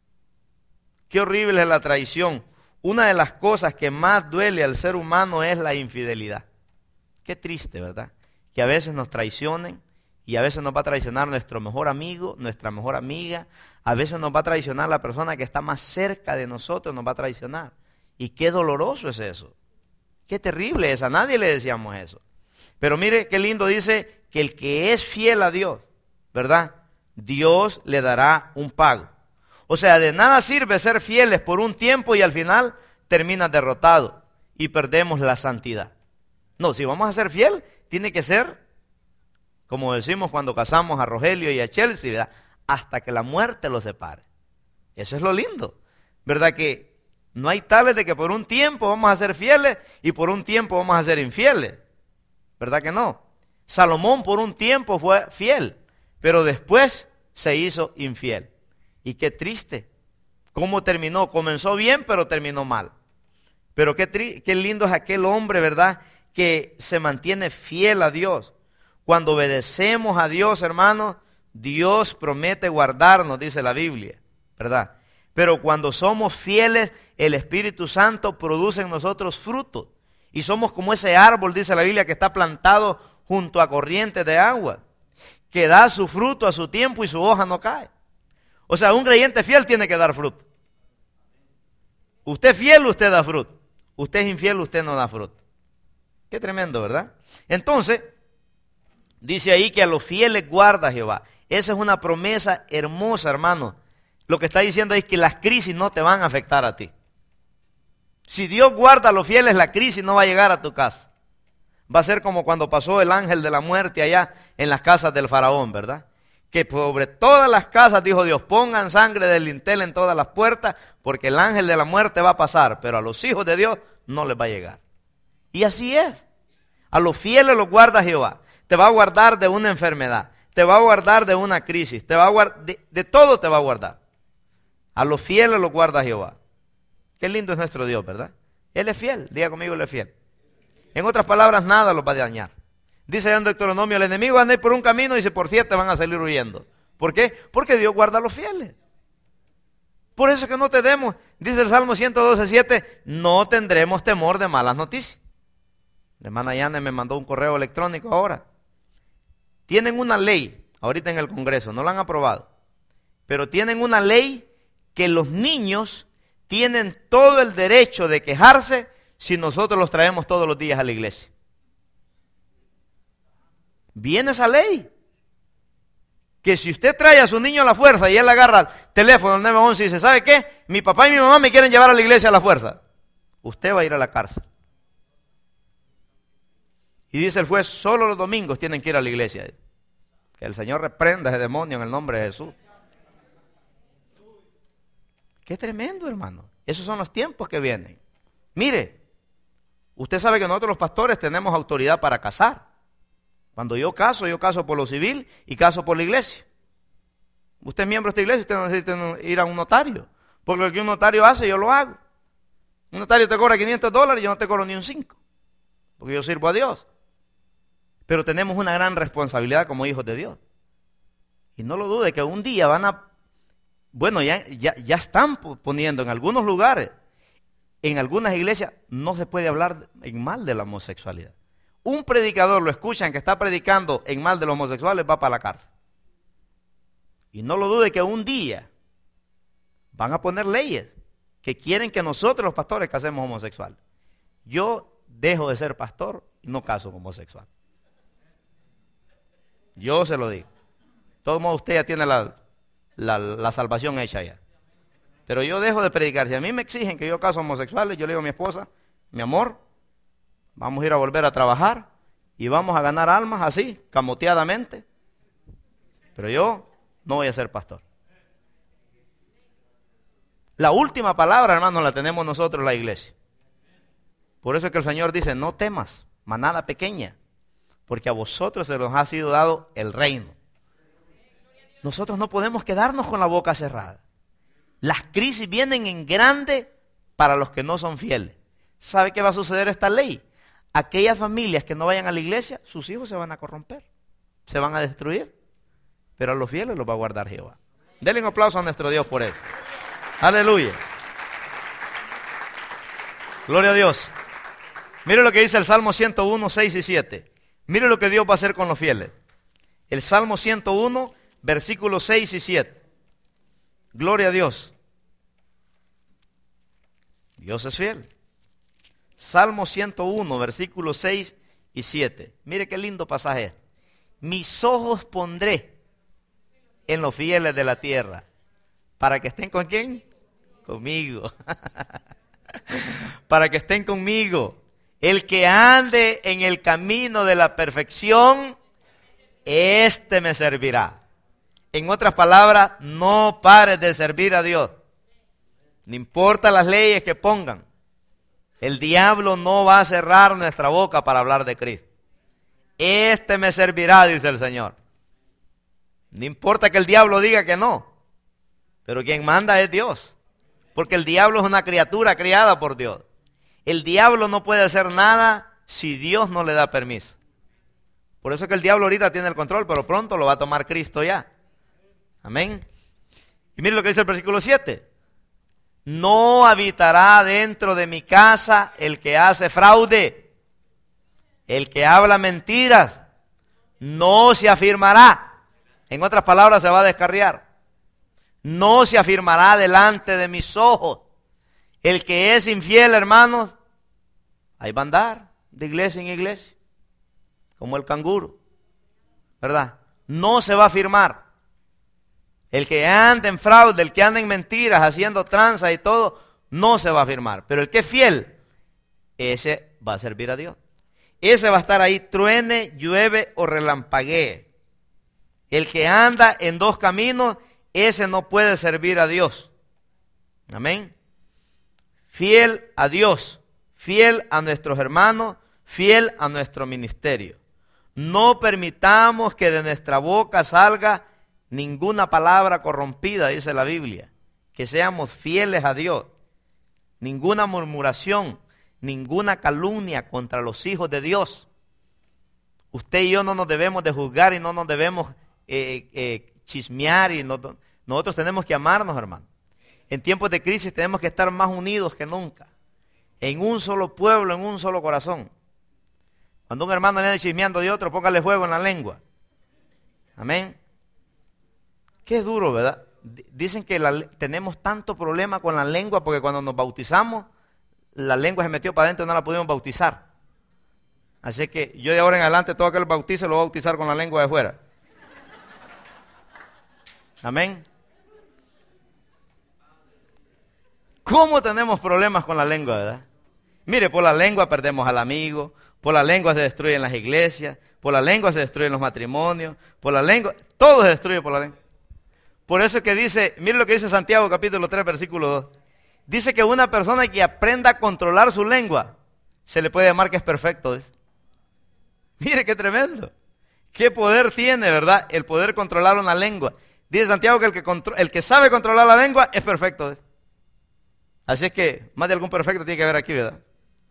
Qué horrible es la traición. Una de las cosas que más duele al ser humano es la infidelidad. Qué triste, ¿verdad? Que a veces nos traicionen y a veces nos va a traicionar nuestro mejor amigo, nuestra mejor amiga. A veces nos va a traicionar la persona que está más cerca de nosotros, nos va a traicionar. Y qué doloroso es eso. Qué terrible es, a nadie le deseamos eso. Pero mire qué lindo dice que el que es fiel a Dios, ¿verdad? Dios le dará un pago. O sea, de nada sirve ser fieles por un tiempo y al final terminas derrotado y perdemos la santidad. No, si vamos a ser fiel, tiene que ser, como decimos cuando casamos a Rogelio y a Chelsea, ¿verdad?, hasta que la muerte los separe. Eso es lo lindo, ¿verdad? Que no hay tales de que por un tiempo vamos a ser fieles y por un tiempo vamos a ser infieles, ¿verdad que no? Salomón por un tiempo fue fiel, pero después se hizo infiel. Y qué triste, cómo terminó, comenzó bien pero terminó mal. Pero qué, tri- qué lindo es aquel hombre, ¿verdad?, que se mantiene fiel a Dios. Cuando obedecemos a Dios, hermanos, Dios promete guardarnos, dice la Biblia, ¿verdad? Pero cuando somos fieles, el Espíritu Santo produce en nosotros frutos. Y somos como ese árbol, dice la Biblia, que está plantado junto a corrientes de agua, que da su fruto a su tiempo y su hoja no cae. O sea, un creyente fiel tiene que dar fruto. Usted es fiel, usted da fruto. Usted es infiel, usted no da fruto. Qué tremendo, ¿verdad? Entonces, dice ahí que a los fieles guarda Jehová. Esa es una promesa hermosa, hermano. Lo que está diciendo es que las crisis no te van a afectar a ti. Si Dios guarda a los fieles, la crisis no va a llegar a tu casa. Va a ser como cuando pasó el ángel de la muerte allá en las casas del faraón, ¿verdad? Que sobre todas las casas, dijo Dios, pongan sangre del dintel en todas las puertas, porque el ángel de la muerte va a pasar, pero a los hijos de Dios no les va a llegar. Y así es. A los fieles los guarda Jehová. Te va a guardar de una enfermedad, te va a guardar de una crisis, te va a guardar, de, de todo te va a guardar. A los fieles los guarda Jehová. Qué lindo es nuestro Dios, ¿verdad? Él es fiel, diga conmigo, Él es fiel. En otras palabras, nada los va a dañar. Dice en Deuteronomio, el enemigo anda por un camino y dice, por siete van a salir huyendo. ¿Por qué? Porque Dios guarda a los fieles. Por eso es que no tenemos, dice el Salmo ciento doce, siete, no tendremos temor de malas noticias. La hermana Yane me mandó un correo electrónico ahora. Tienen una ley, ahorita en el Congreso, no la han aprobado, pero tienen una ley que los niños tienen todo el derecho de quejarse si nosotros los traemos todos los días a la iglesia. Viene esa ley, que si usted trae a su niño a la fuerza y él agarra el teléfono al nueve once y dice, ¿sabe qué? Mi papá y mi mamá me quieren llevar a la iglesia a la fuerza. Usted va a ir a la cárcel. Y dice el juez, solo los domingos tienen que ir a la iglesia. Que el Señor reprenda a ese demonio en el nombre de Jesús. Qué tremendo, hermano. Esos son los tiempos que vienen. Mire, usted sabe que nosotros los pastores tenemos autoridad para casar. Cuando yo caso, yo caso por lo civil y caso por la iglesia. Usted es miembro de esta iglesia, usted no necesita ir a un notario. Porque lo que un notario hace, yo lo hago. Un notario te cobra quinientos dólares y yo no te cobro ni un cinco. Porque yo sirvo a Dios. Pero tenemos una gran responsabilidad como hijos de Dios. Y no lo dude que un día van a, bueno, ya, ya, ya están poniendo en algunos lugares, en algunas iglesias, no se puede hablar en mal de la homosexualidad. Un predicador, lo escuchan que está predicando en mal de los homosexuales, va para la cárcel. Y no lo dude que un día van a poner leyes que quieren que nosotros los pastores casemos homosexuales. Yo dejo de ser pastor y no caso como homosexual. Yo se lo digo. De todos modos, usted ya tiene la, la, la salvación hecha ya. Pero yo dejo de predicar. Si a mí me exigen que yo caso homosexuales, yo le digo a mi esposa, mi amor, vamos a ir a volver a trabajar y vamos a ganar almas así, camoteadamente. Pero yo no voy a ser pastor. La última palabra, hermano, la tenemos nosotros en la iglesia. Por eso es que el Señor dice, no temas, manada pequeña, porque a vosotros se nos ha sido dado el reino. Nosotros no podemos quedarnos con la boca cerrada. Las crisis vienen en grande para los que no son fieles. ¿Sabe qué va a suceder esta ley? Aquellas familias que no vayan a la iglesia, sus hijos se van a corromper, se van a destruir, pero a los fieles los va a guardar Jehová. Denle un aplauso a nuestro Dios por eso. Aleluya. Gloria a Dios. Mire lo que dice el Salmo ciento uno, seis y siete. Mire lo que Dios va a hacer con los fieles. El Salmo ciento uno, versículos seis y siete. Gloria a Dios. Dios es fiel. Salmo ciento uno, versículos seis y siete. Mire qué lindo pasaje es. Mis ojos pondré en los fieles de la tierra. ¿Para que estén con quién? Conmigo. Para que estén conmigo. El que ande en el camino de la perfección, este me servirá. En otras palabras, no pares de servir a Dios. No importa las leyes que pongan. El diablo no va a cerrar nuestra boca para hablar de Cristo. Este me servirá, dice el Señor. No importa que el diablo diga que no. Pero quien manda es Dios. Porque el diablo es una criatura criada por Dios. El diablo no puede hacer nada si Dios no le da permiso. Por eso es que el diablo ahorita tiene el control, pero pronto lo va a tomar Cristo ya. Amén. Y mire lo que dice el versículo siete. No habitará dentro de mi casa el que hace fraude, el que habla mentiras, no se afirmará. En otras palabras, se va a descarriar. No se afirmará delante de mis ojos. El que es infiel, hermanos, ahí va a andar de iglesia en iglesia, como el canguro, ¿verdad? No se va a afirmar. El que anda en fraude, el que anda en mentiras, haciendo tranza y todo, no se va a afirmar. Pero el que es fiel, ese va a servir a Dios. Ese va a estar ahí, truene, llueve o relampaguee. El que anda en dos caminos, ese no puede servir a Dios. Amén. Fiel a Dios, fiel a nuestros hermanos, fiel a nuestro ministerio. No permitamos que de nuestra boca salga ninguna palabra corrompida, dice la Biblia. Que seamos fieles a Dios. Ninguna murmuración, ninguna calumnia contra los hijos de Dios. Usted y yo no nos debemos de juzgar y no nos debemos eh, eh, chismear. Y no, nosotros tenemos que amarnos, hermano. En tiempos de crisis tenemos que estar más unidos que nunca. En un solo pueblo, en un solo corazón. Cuando un hermano le ande chismeando de otro, póngale fuego en la lengua. Amén. Qué duro, ¿verdad? Dicen que la, tenemos tanto problema con la lengua porque cuando nos bautizamos, la lengua se metió para adentro y no la pudimos bautizar. Así que yo de ahora en adelante todo aquel bautizo lo voy a bautizar con la lengua de fuera. Amén. ¿Cómo tenemos problemas con la lengua, verdad? Mire, por la lengua perdemos al amigo, por la lengua se destruyen las iglesias, por la lengua se destruyen los matrimonios, por la lengua, todo se destruye por la lengua. Por eso es que dice, mire lo que dice Santiago capítulo tres, versículo dos. Dice que una persona que aprenda a controlar su lengua, se le puede llamar que es perfecto. Dice. Mire qué tremendo. Qué poder tiene, ¿verdad? El poder controlar una lengua. Dice Santiago que el que, el que sabe controlar la lengua es perfecto. Dice. Así es que más de algún perfecto tiene que haber aquí, ¿verdad?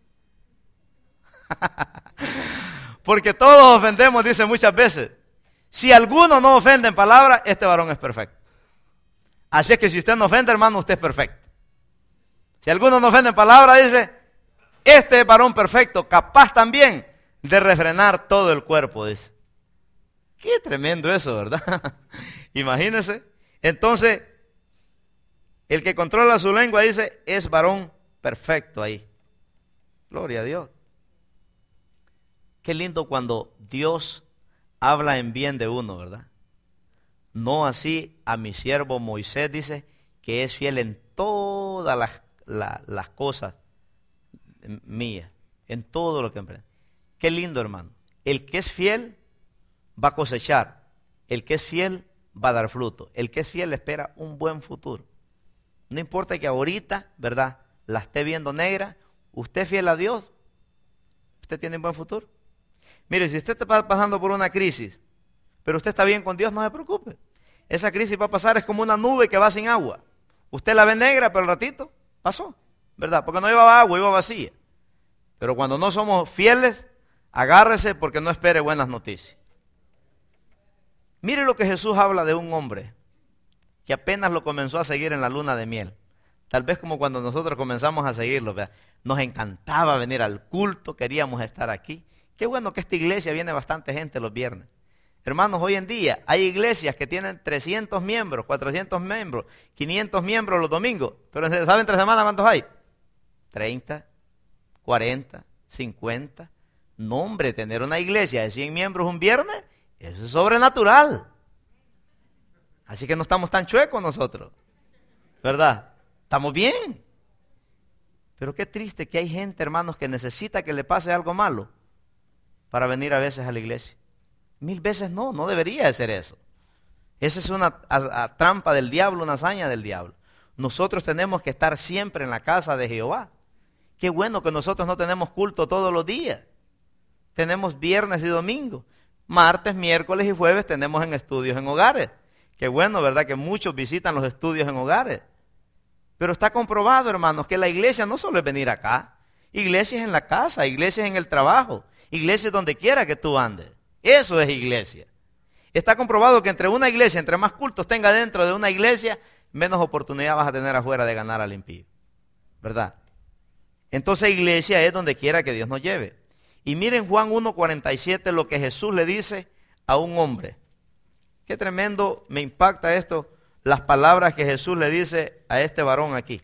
Porque todos ofendemos, dice muchas veces. Si alguno no ofende en palabra, este varón es perfecto. Así es que si usted no ofende, hermano, usted es perfecto. Si alguno no ofende en palabra, dice, este es varón perfecto, capaz también de refrenar todo el cuerpo, dice. Qué tremendo eso, ¿verdad? Imagínense. Entonces, el que controla su lengua, dice, es varón perfecto ahí. Gloria a Dios. Qué lindo cuando Dios habla en bien de uno, ¿verdad? No así a mi siervo Moisés, dice, que es fiel en todas las, la, las cosas mías, en todo lo que emprende. Qué lindo, hermano. El que es fiel va a cosechar. El que es fiel va a dar fruto. El que es fiel espera un buen futuro. No importa que ahorita, ¿verdad?, la esté viendo negra, usted es fiel a Dios, usted tiene un buen futuro. Mire, si usted está pasando por una crisis, pero usted está bien con Dios, no se preocupe. Esa crisis va a pasar, es como una nube que va sin agua. Usted la ve negra, pero al ratito pasó, ¿verdad? Porque no llevaba agua, iba vacía. Pero cuando no somos fieles, agárrese porque no espere buenas noticias. Mire lo que Jesús habla de un hombre que apenas lo comenzó a seguir en la luna de miel. Tal vez como cuando nosotros comenzamos a seguirlo, ¿verdad? Nos encantaba venir al culto, queríamos estar aquí. Qué bueno que esta iglesia viene bastante gente los viernes. Hermanos, hoy en día hay iglesias que tienen trescientos miembros, cuatrocientos miembros, quinientos miembros los domingos. Pero ¿saben entre semanas cuántos hay? treinta, cuarenta, cincuenta. No, hombre, tener una iglesia de cien miembros un viernes, eso es sobrenatural. Así que no estamos tan chuecos nosotros, ¿verdad? Estamos bien. Pero qué triste que hay gente, hermanos, que necesita que le pase algo malo para venir a veces a la iglesia. Mil veces no, no debería de ser eso. Esa es una a, a trampa del diablo, una hazaña del diablo. Nosotros tenemos que estar siempre en la casa de Jehová. Qué bueno que nosotros no tenemos culto todos los días. Tenemos viernes y domingo. Martes, miércoles y jueves tenemos en estudios en hogares. Qué bueno, ¿verdad? Que muchos visitan los estudios en hogares. Pero está comprobado, hermanos, que la iglesia no solo es venir acá. Iglesia es en la casa, iglesia es en el trabajo, iglesia es donde quiera que tú andes. Eso es iglesia. Está comprobado que entre una iglesia, entre más cultos tenga dentro de una iglesia, menos oportunidad vas a tener afuera de ganar al impío. ¿Verdad? Entonces iglesia es donde quiera que Dios nos lleve. Y miren Juan uno cuarenta y siete lo que Jesús le dice a un hombre. Qué tremendo me impacta esto, las palabras que Jesús le dice a este varón aquí.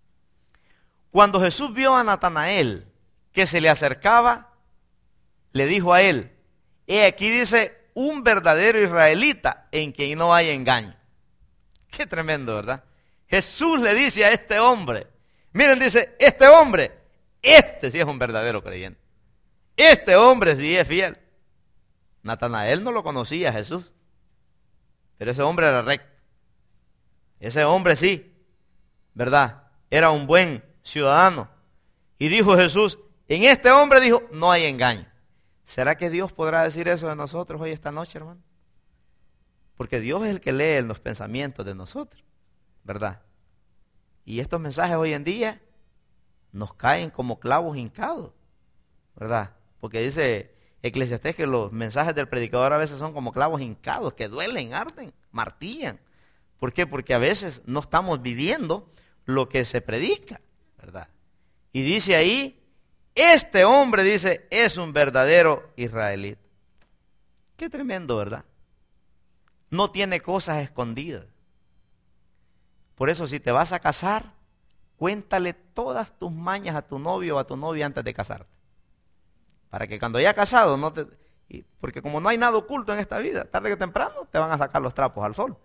Cuando Jesús vio a Natanael que se le acercaba, le dijo a él, he aquí dice, un verdadero israelita en quien no hay engaño. Qué tremendo, ¿verdad? Jesús le dice a este hombre, miren, dice, este hombre, este sí es un verdadero creyente. Este hombre sí es fiel. Natanael no lo conocía a Jesús, pero ese hombre era recto. Ese hombre sí, ¿verdad? Era un buen ciudadano. Y dijo Jesús, en este hombre dijo, no hay engaño. ¿Será que Dios podrá decir eso de nosotros hoy esta noche, hermano? Porque Dios es el que lee los pensamientos de nosotros, ¿verdad? Y estos mensajes hoy en día nos caen como clavos hincados, ¿verdad? Porque dice Eclesiastés que los mensajes del predicador a veces son como clavos hincados, que duelen, arden, martillan. ¿Por qué? Porque a veces no estamos viviendo lo que se predica, ¿verdad? Y dice ahí, este hombre, dice, es un verdadero israelita. Qué tremendo, ¿verdad? No tiene cosas escondidas. Por eso si te vas a casar, cuéntale todas tus mañas a tu novio o a tu novia antes de casarte. Para que cuando haya casado, no te... porque como no hay nada oculto en esta vida, tarde que temprano te van a sacar los trapos al sol.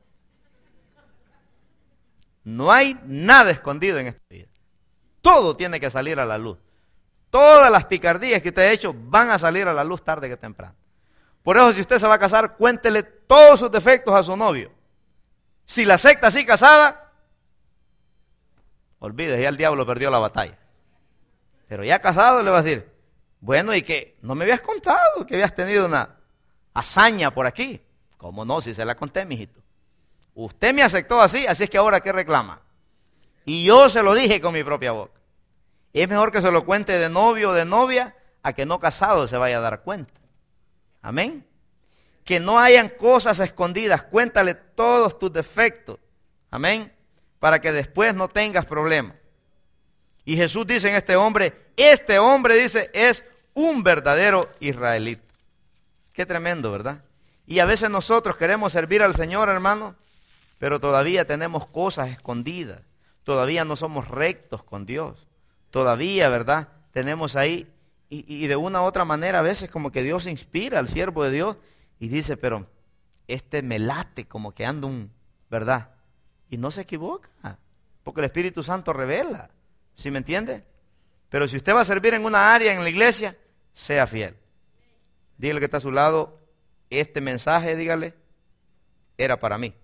No hay nada escondido en esta vida. Todo tiene que salir a la luz. Todas las picardías que usted ha hecho van a salir a la luz tarde que temprano. Por eso si usted se va a casar, cuéntele todos sus defectos a su novio. Si la acepta así casada, olvídese, ya el diablo perdió la batalla. Pero ya casado le va a decir, bueno, ¿y qué? No me habías contado que habías tenido una hazaña por aquí. ¿Cómo no? Si se la conté, mijito. Usted me aceptó así, así es que ahora ¿qué reclama? Y yo se lo dije con mi propia boca. Es mejor que se lo cuente de novio o de novia a que no casado se vaya a dar cuenta. Amén. Que no hayan cosas escondidas. Cuéntale todos tus defectos. Amén. Para que después no tengas problemas. Y Jesús dice en este hombre, este hombre dice es un verdadero israelita. Qué tremendo, ¿verdad? Y a veces nosotros queremos servir al Señor, hermano, pero todavía tenemos cosas escondidas. Todavía no somos rectos con Dios. Todavía, ¿verdad? Tenemos ahí, y, y de una u otra manera a veces como que Dios inspira al siervo de Dios y dice, pero este me late como que anda un, ¿verdad? Y no se equivoca, porque el Espíritu Santo revela, ¿sí me entiende? Pero si usted va a servir en una área en la iglesia, sea fiel. Dígale que está a su lado, este mensaje, dígale, era para mí.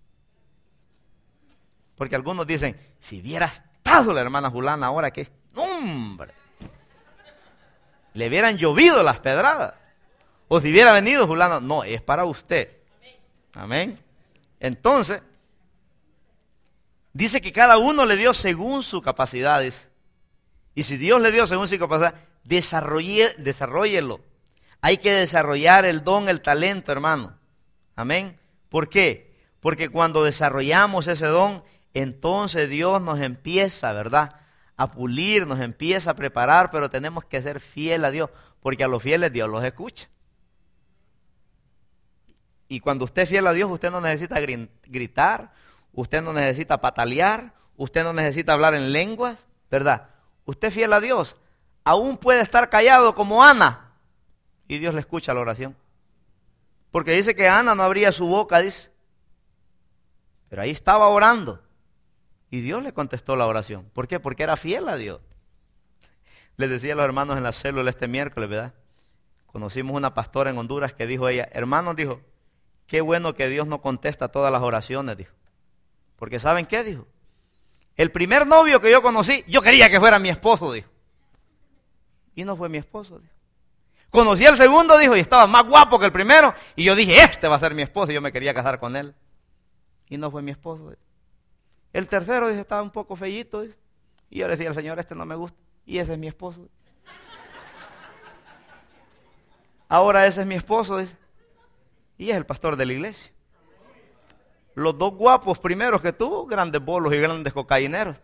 Porque algunos dicen, si hubiera estado la hermana Julana ahora, ¿qué? ¡Hombre! Le hubieran llovido las pedradas. O si hubiera venido Julana, no, es para usted. Amén. Entonces, dice que cada uno le dio según sus capacidades. Y si Dios le dio según su capacidad, desarrolle, desarrollelo. Hay que desarrollar el don, el talento, hermano. Amén. ¿Por qué? Porque cuando desarrollamos ese don, entonces Dios nos empieza, ¿verdad?, a pulir, nos empieza a preparar, pero tenemos que ser fiel a Dios, porque a los fieles Dios los escucha. Y cuando usted es fiel a Dios, usted no necesita gritar, usted no necesita patalear, usted no necesita hablar en lenguas, ¿verdad? Usted es fiel a Dios, aún puede estar callado como Ana, y Dios le escucha la oración. Porque dice que Ana no abría su boca, dice. Pero ahí estaba orando. Y Dios le contestó la oración. ¿Por qué? Porque era fiel a Dios. Les decía a los hermanos en la célula este miércoles, ¿verdad? Conocimos una pastora en Honduras que dijo ella, hermanos, dijo, qué bueno que Dios no contesta todas las oraciones, dijo. Porque ¿saben qué? Dijo. El primer novio que yo conocí, yo quería que fuera mi esposo, dijo. Y no fue mi esposo, dijo. Conocí al segundo, dijo, y estaba más guapo que el primero. Y yo dije, este va a ser mi esposo, y yo me quería casar con él. Y no fue mi esposo, dijo. El tercero, dice, estaba un poco feíto, dice. Y yo le decía al Señor, este no me gusta. Y ese es mi esposo, dice. Ahora ese es mi esposo, dice. Y es el pastor de la iglesia. Los dos guapos primeros que tuvo, grandes bolos y grandes cocaineros.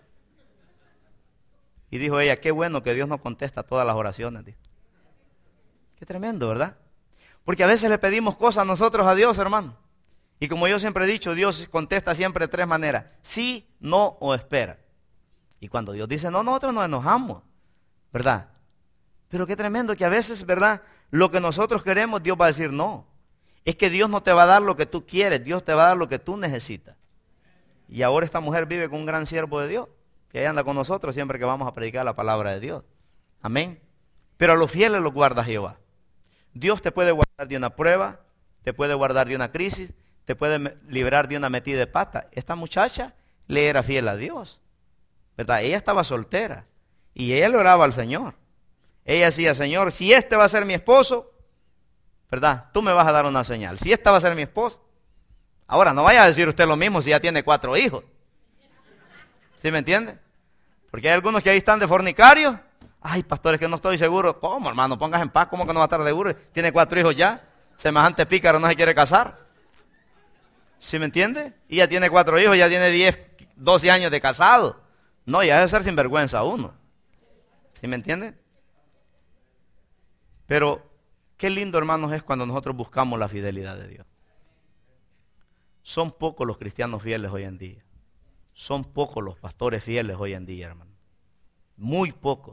Y dijo ella, qué bueno que Dios no contesta todas las oraciones, dijo. Qué tremendo, ¿verdad? Porque a veces le pedimos cosas nosotros a Dios, hermano. Y como yo siempre he dicho, Dios contesta siempre de tres maneras. Sí, no o espera. Y cuando Dios dice no, nosotros nos enojamos, ¿verdad? Pero qué tremendo que a veces, ¿verdad? Lo que nosotros queremos, Dios va a decir no. Es que Dios no te va a dar lo que tú quieres, Dios te va a dar lo que tú necesitas. Y ahora esta mujer vive con un gran siervo de Dios, que ahí anda con nosotros siempre que vamos a predicar la palabra de Dios. Amén. Pero a los fieles los guarda Jehová. Dios te puede guardar de una prueba, te puede guardar de una crisis, te puede librar de una metida de pata. Esta muchacha le era fiel a Dios, ¿verdad? Ella estaba soltera y ella le oraba al Señor. Ella decía, Señor, si este va a ser mi esposo, ¿verdad? Tú me vas a dar una señal. Si esta va a ser mi esposo. Ahora, no vaya a decir usted lo mismo si ya tiene cuatro hijos. ¿Sí me entiende? Porque hay algunos que ahí están de fornicarios. Ay, pastores, que no estoy seguro. ¿Cómo, hermano? Pongas en paz. ¿Cómo que no va a estar seguro? Tiene cuatro hijos ya. Semejante pícaro no se quiere casar. ¿Sí me entiende? Y ya tiene cuatro hijos, ya tiene diez, doce años de casado. No, ya debe ser sinvergüenza uno. ¿Sí me entiende? Pero qué lindo, hermanos, es cuando nosotros buscamos la fidelidad de Dios. Son pocos los cristianos fieles hoy en día. Son pocos los pastores fieles hoy en día, hermano. Muy pocos.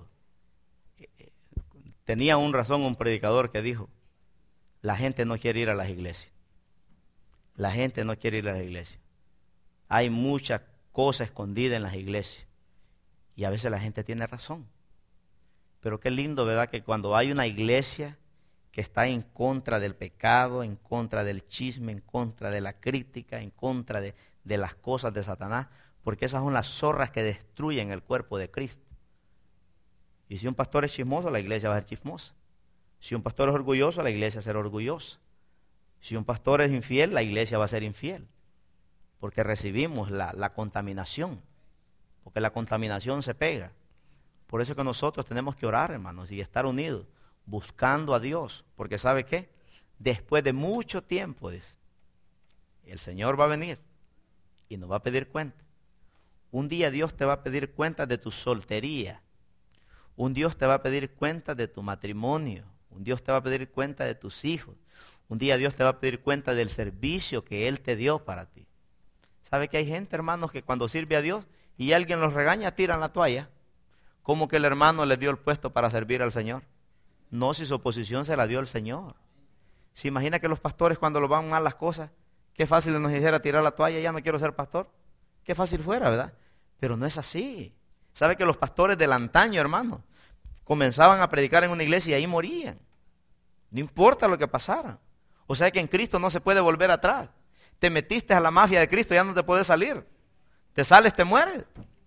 Tenía un razón un predicador que dijo, la gente no quiere ir a las iglesias. La gente no quiere ir a las iglesias. Hay mucha cosa escondida en las iglesias. Y a veces la gente tiene razón. Pero qué lindo, ¿verdad? Que cuando hay una iglesia que está en contra del pecado, en contra del chisme, en contra de la crítica, en contra de, de las cosas de Satanás, porque esas son las zorras que destruyen el cuerpo de Cristo. Y si un pastor es chismoso, la iglesia va a ser chismosa. Si un pastor es orgulloso, la iglesia va a ser orgullosa. Si un pastor es infiel, la iglesia va a ser infiel. Porque recibimos la, la contaminación. Porque la contaminación se pega. Por eso es que nosotros tenemos que orar, hermanos, y estar unidos, buscando a Dios. Porque ¿sabe qué? Después de mucho tiempo, dice, el Señor va a venir y nos va a pedir cuenta. Un día Dios te va a pedir cuenta de tu soltería. Un Dios te va a pedir cuenta de tu matrimonio. Un Dios te va a pedir cuenta de tus hijos. Un día Dios te va a pedir cuenta del servicio que Él te dio para ti. ¿Sabe que hay gente, hermanos, que cuando sirve a Dios y alguien los regaña, tiran la toalla? ¿Cómo que el hermano le dio el puesto para servir al Señor? No, si su posición se la dio el Señor. ¿Se imagina que los pastores cuando los van mal las cosas, qué fácil nos hiciera tirar la toalla, ya no quiero ser pastor? Qué fácil fuera, ¿verdad? Pero no es así. ¿Sabe que los pastores del antaño, hermano, comenzaban a predicar en una iglesia y ahí morían? No importa lo que pasara. O sea que en Cristo no se puede volver atrás. Te metiste a la mafia de Cristo, ya no te puedes salir. Te sales, te mueres.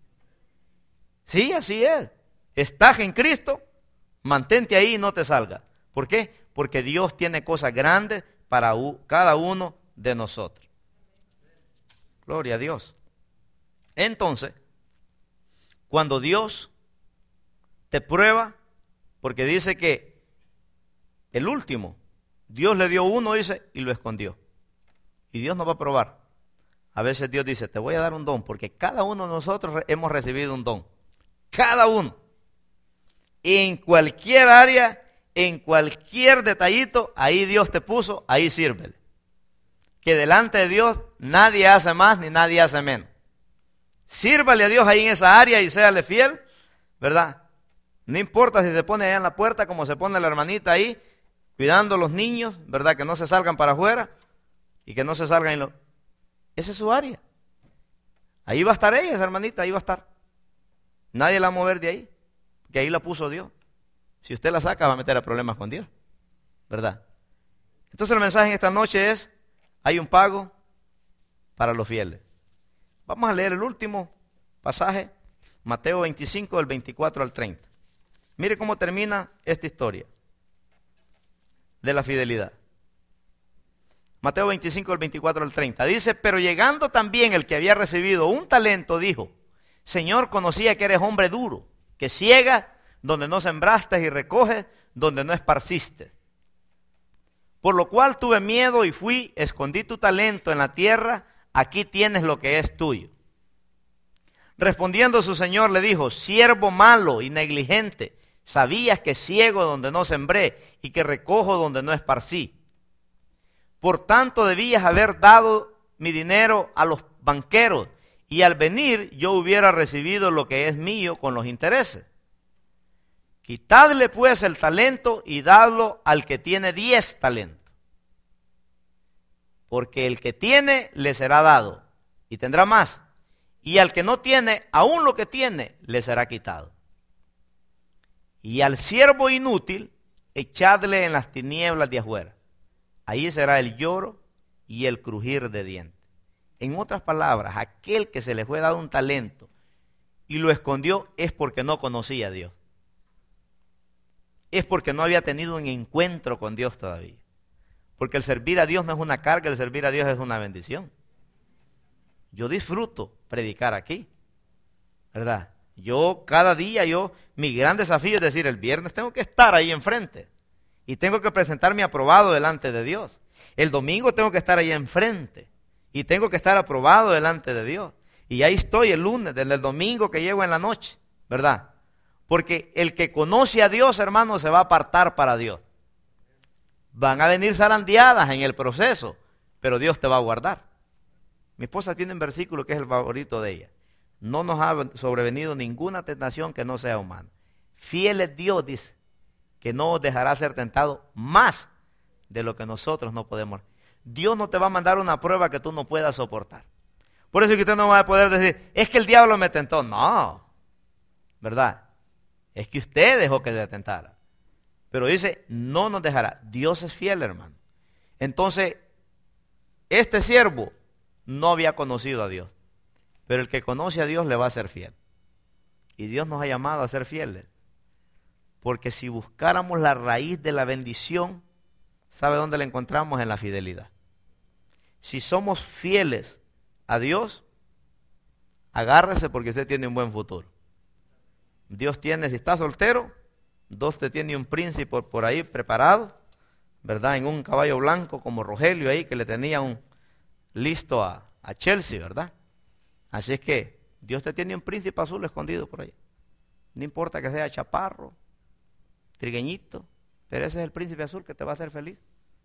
Sí, así es. Estás en Cristo, mantente ahí y no te salgas. ¿Por qué? Porque Dios tiene cosas grandes para cada uno de nosotros. Gloria a Dios. Entonces, cuando Dios te prueba, porque dice que el último, Dios le dio uno, dice, y lo escondió. Y Dios nos va a probar. A veces Dios dice, te voy a dar un don, porque cada uno de nosotros hemos recibido un don. Cada uno. En cualquier área, en cualquier detallito, ahí Dios te puso, ahí sírvele. Que delante de Dios nadie hace más ni nadie hace menos. Sírvale a Dios ahí en esa área y séale fiel, ¿verdad? No importa si se pone allá en la puerta como se pone la hermanita ahí, cuidando a los niños, ¿verdad? Que no se salgan para afuera y que no se salgan. Y lo... Esa es su área. Ahí va a estar ella, esa hermanita, ahí va a estar. Nadie la va a mover de ahí, que ahí la puso Dios. Si usted la saca, va a meter a problemas con Dios, ¿verdad? Entonces el mensaje en esta noche es, hay un pago para los fieles. Vamos a leer el último pasaje, Mateo veinticinco, del veinticuatro al treinta. Mire cómo termina esta historia de la fidelidad. Mateo veinticinco, del veinticuatro al treinta. Dice, pero llegando también el que había recibido un talento, dijo, Señor, conocía que eres hombre duro, que ciegas donde no sembraste y recoges donde no esparciste. Por lo cual tuve miedo y fui, escondí tu talento en la tierra, aquí tienes lo que es tuyo. Respondiendo su señor le dijo, siervo malo y negligente, sabías que ciego donde no sembré y que recojo donde no esparcí. Por tanto debías haber dado mi dinero a los banqueros y al venir yo hubiera recibido lo que es mío con los intereses. Quitadle pues el talento y dadlo al que tiene diez talentos. Porque el que tiene le será dado y tendrá más. Y al que no tiene, aún lo que tiene, le será quitado. Y al siervo inútil, echadle en las tinieblas de afuera. Ahí será el lloro y el crujir de dientes. En otras palabras, aquel que se le fue dado un talento y lo escondió es porque no conocía a Dios. Es porque no había tenido un encuentro con Dios todavía. Porque el servir a Dios no es una carga, el servir a Dios es una bendición. Yo disfruto predicar aquí, ¿verdad? Yo cada día, yo, mi gran desafío es decir, el viernes tengo que estar ahí enfrente. Y tengo que presentarme aprobado delante de Dios. El domingo tengo que estar ahí enfrente. Y tengo que estar aprobado delante de Dios. Y ahí estoy el lunes, desde el domingo que llego en la noche, ¿verdad? Porque el que conoce a Dios, hermano, se va a apartar para Dios. Van a venir zarandeadas en el proceso, pero Dios te va a guardar. Mi esposa tiene un versículo que es el favorito de ella. No nos ha sobrevenido ninguna tentación que no sea humana. Fiel es Dios, dice, que no os dejará ser tentado más de lo que nosotros no podemos. Dios no te va a mandar una prueba que tú no puedas soportar. Por eso es que usted no va a poder decir, es que el diablo me tentó. No, ¿verdad? Es que usted dejó que le tentara. Pero dice, no nos dejará. Dios es fiel, hermano. Entonces, este siervo no había conocido a Dios. Pero el que conoce a Dios le va a ser fiel. Y Dios nos ha llamado a ser fieles. Porque si buscáramos la raíz de la bendición, ¿sabe dónde la encontramos? En la fidelidad. Si somos fieles a Dios, agárrese porque usted tiene un buen futuro. Dios tiene, si está soltero, Dios te tiene un príncipe por ahí preparado, ¿verdad? En un caballo blanco como Rogelio ahí, que le tenía un listo a, a Chelsea, ¿verdad? Así es que Dios te tiene un príncipe azul escondido por ahí. No importa que sea chaparro, trigueñito, pero ese es el príncipe azul que te va a hacer feliz.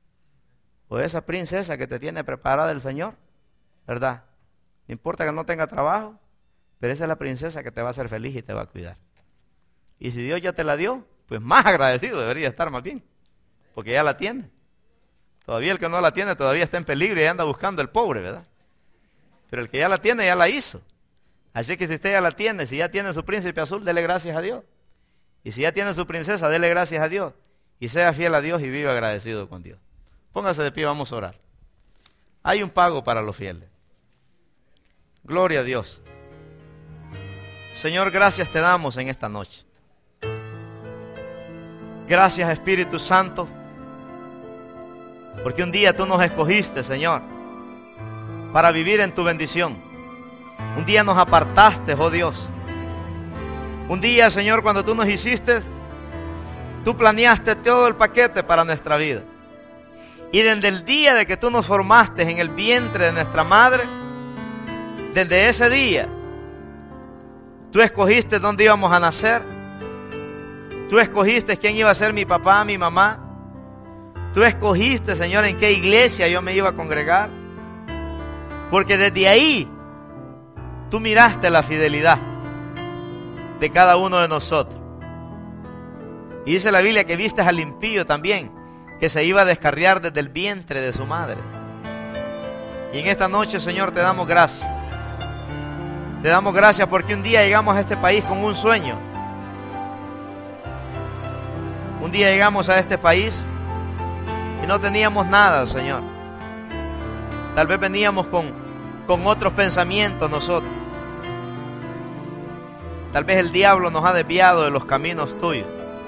O esa princesa que te tiene preparada el Señor, ¿verdad? No importa que no tenga trabajo, pero esa es la princesa que te va a hacer feliz y te va a cuidar. Y si Dios ya te la dio, pues más agradecido debería estar más bien, porque ya la tiene. Todavía el que no la tiene todavía está en peligro y anda buscando el pobre, ¿verdad? Pero el que ya la tiene, ya la hizo. Así que si usted ya la tiene, si ya tiene su príncipe azul, dele gracias a Dios. Y si ya tiene su princesa, dele gracias a Dios. Y sea fiel a Dios y viva agradecido con Dios. Póngase de pie, vamos a orar. Hay un pago para los fieles. Gloria a Dios. Señor, gracias te damos en esta noche. Gracias, Espíritu Santo, porque un día tú nos escogiste, Señor, para vivir en tu bendición. Un día nos apartaste, oh Dios. Un día, Señor, cuando tú nos hiciste, tú planeaste todo el paquete para nuestra vida. Y desde el día de que tú nos formaste en el vientre de nuestra madre, desde ese día, tú escogiste dónde íbamos a nacer. Tú escogiste quién iba a ser mi papá, mi mamá. Tú escogiste, Señor, en qué iglesia yo me iba a congregar. Porque desde ahí, tú miraste la fidelidad de cada uno de nosotros. Y dice la Biblia que viste al impío también, que se iba a descarriar desde el vientre de su madre. Y en esta noche, Señor, te damos gracias. Te damos gracias porque un día llegamos a este país con un sueño. Un día llegamos a este país y no teníamos nada, Señor. Tal vez veníamos con, con otros pensamientos nosotros. Tal vez el diablo nos ha desviado de los caminos tuyos.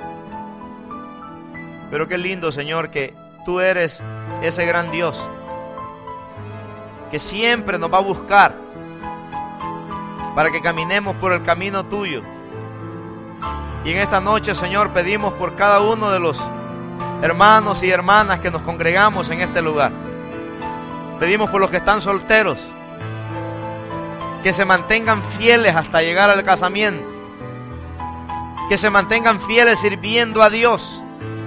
Pero qué lindo, Señor, que tú eres ese gran Dios que siempre nos va a buscar para que caminemos por el camino tuyo. Y en esta noche, Señor, pedimos por cada uno de los hermanos y hermanas que nos congregamos en este lugar. Pedimos por los que están solteros, que se mantengan fieles hasta llegar al casamiento, que se mantengan fieles sirviendo a Dios,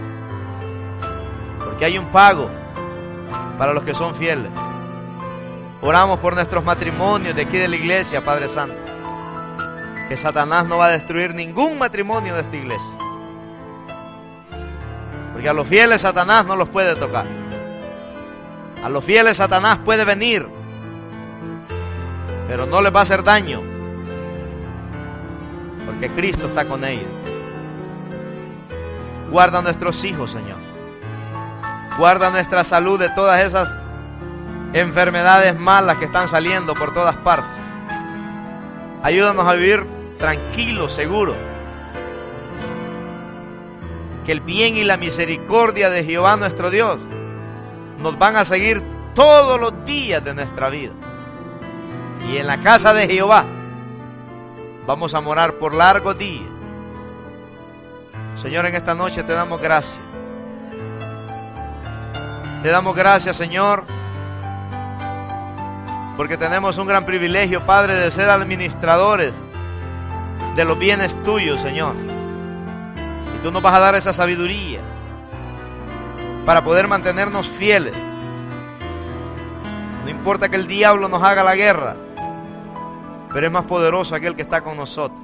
porque hay un pago para los que son fieles. Oramos por nuestros matrimonios de aquí de la iglesia, Padre Santo, que Satanás no va a destruir ningún matrimonio de esta iglesia, porque a los fieles Satanás no los puede tocar. A los fieles Satanás puede venir, pero no les va a hacer daño, porque Cristo está con ellos. Guarda a nuestros hijos, Señor. Guarda nuestra salud de todas esas enfermedades malas que están saliendo por todas partes. Ayúdanos a vivir tranquilos, seguros, que el bien y la misericordia de Jehová nuestro Dios nos van a seguir todos los días de nuestra vida. Y en la casa de Jehová vamos a morar por largos días. Señor, en esta noche te damos gracias. Te damos gracias, Señor, porque tenemos un gran privilegio, Padre, de ser administradores de los bienes tuyos, Señor. Y tú nos vas a dar esa sabiduría para poder mantenernos fieles. No importa que el diablo nos haga la guerra, pero es más poderoso aquel que está con nosotros.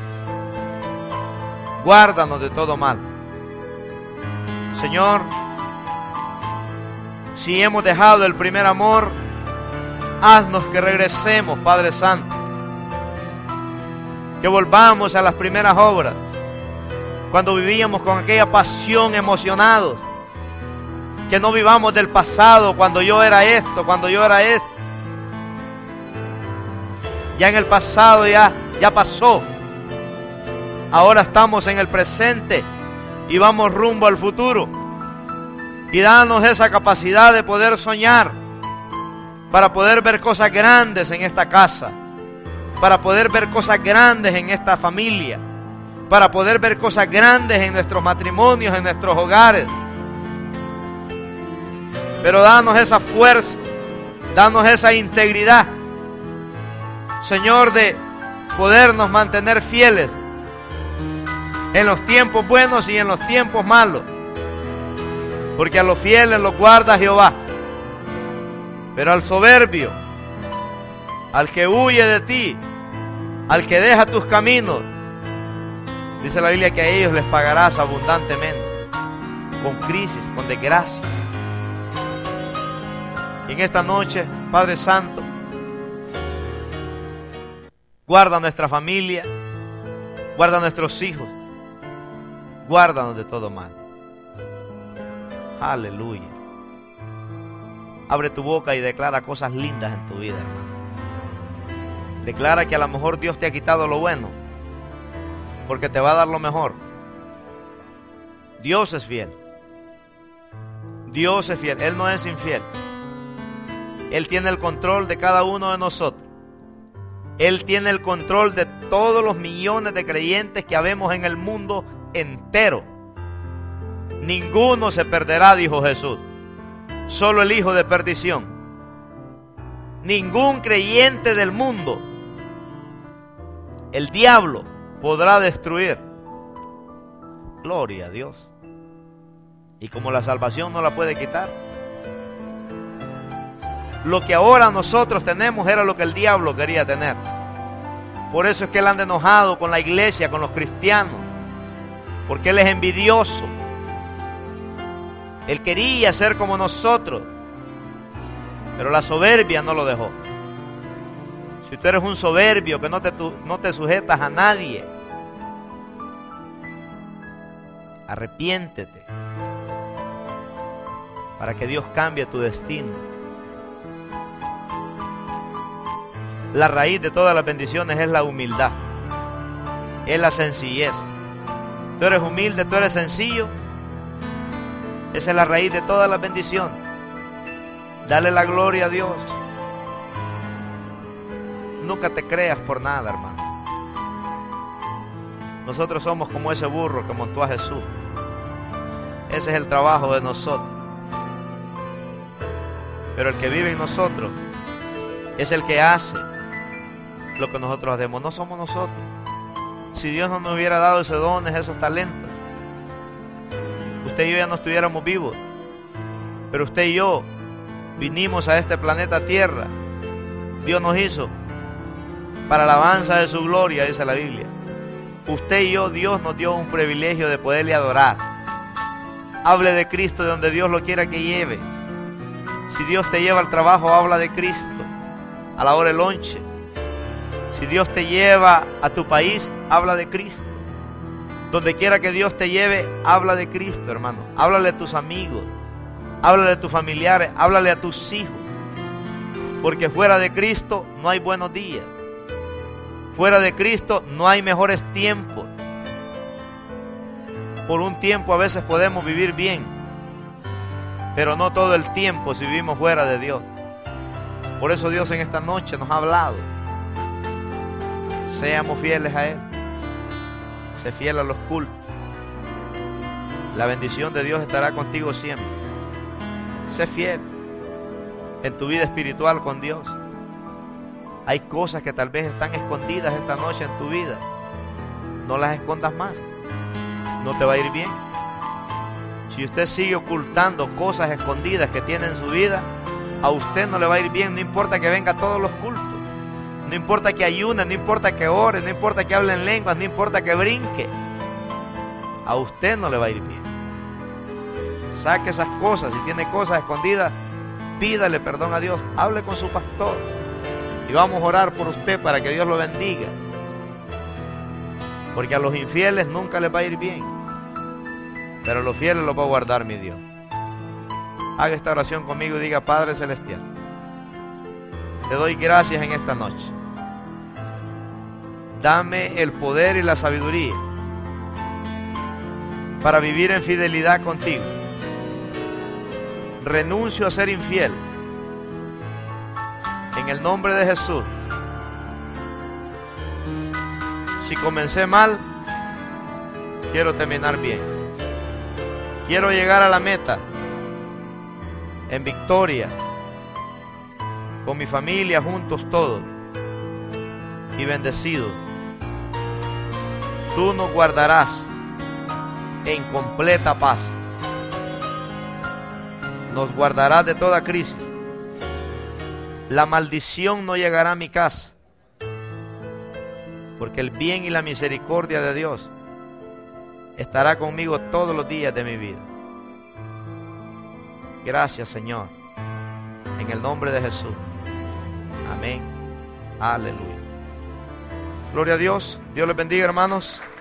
Guárdanos de todo mal. Señor, si hemos dejado el primer amor, haznos que regresemos, Padre Santo. Que volvamos a las primeras obras, cuando vivíamos con aquella pasión, emocionados. Que no vivamos del pasado, cuando yo era esto, cuando yo era esto. Ya en el pasado ya, ya pasó. Ahora estamos en el presente y vamos rumbo al futuro. Y danos esa capacidad de poder soñar, para poder ver cosas grandes en esta casa, para poder ver cosas grandes en esta familia, para poder ver cosas grandes en nuestros matrimonios, en nuestros hogares. Pero danos esa fuerza, danos esa integridad, Señor, de podernos mantener fieles en los tiempos buenos y en los tiempos malos, porque a los fieles los guarda Jehová, pero al soberbio, al que huye de ti, al que deja tus caminos, dice la Biblia que a ellos les pagarás abundantemente, con crisis, con desgracia. Y en esta noche, Padre Santo, guarda nuestra familia, guarda nuestros hijos, guárdanos de todo mal. Aleluya. Abre tu boca y declara cosas lindas en tu vida, hermano. Declara que a lo mejor Dios te ha quitado lo bueno, porque te va a dar lo mejor. Dios es fiel. Dios es fiel. Él no es infiel. Él tiene el control de cada uno de nosotros. Él tiene el control de todos los millones de creyentes que habemos en el mundo entero. Ninguno se perderá, dijo Jesús. Solo el hijo de perdición. Ningún creyente del mundo el diablo podrá destruir. Gloria a Dios. Y como la salvación no la puede quitar, lo que ahora nosotros tenemos era lo que el diablo quería tener. Por eso es que él anda enojado con la iglesia, con los cristianos, porque él es envidioso. Él quería ser como nosotros, pero la soberbia no lo dejó. Si tú eres un soberbio que no te, tu, no te sujetas a nadie, arrepiéntete para que Dios cambie tu destino. La raíz de todas las bendiciones es la humildad, es la sencillez. Tú eres humilde, tú eres sencillo, esa es la raíz de todas las bendiciones. Dale la gloria a Dios. Nunca te creas por nada, hermano. Nosotros somos como ese burro que montó a Jesús. Ese es el trabajo de nosotros. Pero el que vive en nosotros es el que hace lo que nosotros hacemos. No somos nosotros. Si Dios no nos hubiera dado esos dones, esos talentos, usted y yo ya no estuviéramos vivos. Pero usted y yo vinimos a este planeta Tierra. Dios nos hizo para la alabanza de su gloria, dice la Biblia. Usted y yo, Dios nos dio un privilegio de poderle adorar. Hable de Cristo de donde Dios lo quiera que lleve. Si Dios te lleva al trabajo, habla de Cristo. A la hora del lonche. Si Dios te lleva a tu país, habla de Cristo. Donde quiera que Dios te lleve, habla de Cristo, hermano. Háblale a tus amigos, háblale a tus familiares, háblale a tus hijos. Porque fuera de Cristo no hay buenos días. Fuera de Cristo no hay mejores tiempos. Por un tiempo a veces podemos vivir bien, pero no todo el tiempo si vivimos fuera de Dios. Por eso Dios en esta noche nos ha hablado. Seamos fieles a Él. Sé fiel a los cultos. La bendición de Dios estará contigo siempre. Sé fiel en tu vida espiritual con Dios. Hay cosas que tal vez están escondidas esta noche en tu vida. No las escondas más. No te va a ir bien. Si usted sigue ocultando cosas escondidas que tiene en su vida, a usted no le va a ir bien. No importa que venga a todos los cultos. No importa que ayune, no importa que ore, no importa que hable en lenguas, no importa que brinque. A usted no le va a ir bien. Saque esas cosas. Si tiene cosas escondidas, pídale perdón a Dios. Hable con su pastor. Y vamos a orar por usted para que Dios lo bendiga. Porque a los infieles nunca les va a ir bien. Pero a los fieles los va a guardar mi Dios. Haga esta oración conmigo y diga: Padre Celestial, te doy gracias en esta noche. Dame el poder y la sabiduría para vivir en fidelidad contigo. Renuncio a ser infiel. En el nombre de Jesús. Si comencé mal, quiero terminar bien. Quiero llegar a la meta en victoria, con mi familia juntos todos y bendecidos. Tú nos guardarás en completa paz. Nos guardarás de toda crisis. La maldición no llegará a mi casa, porque el bien y la misericordia de Dios estará conmigo todos los días de mi vida. Gracias, Señor, en el nombre de Jesús. Amén. Aleluya. Gloria a Dios. Dios les bendiga, hermanos.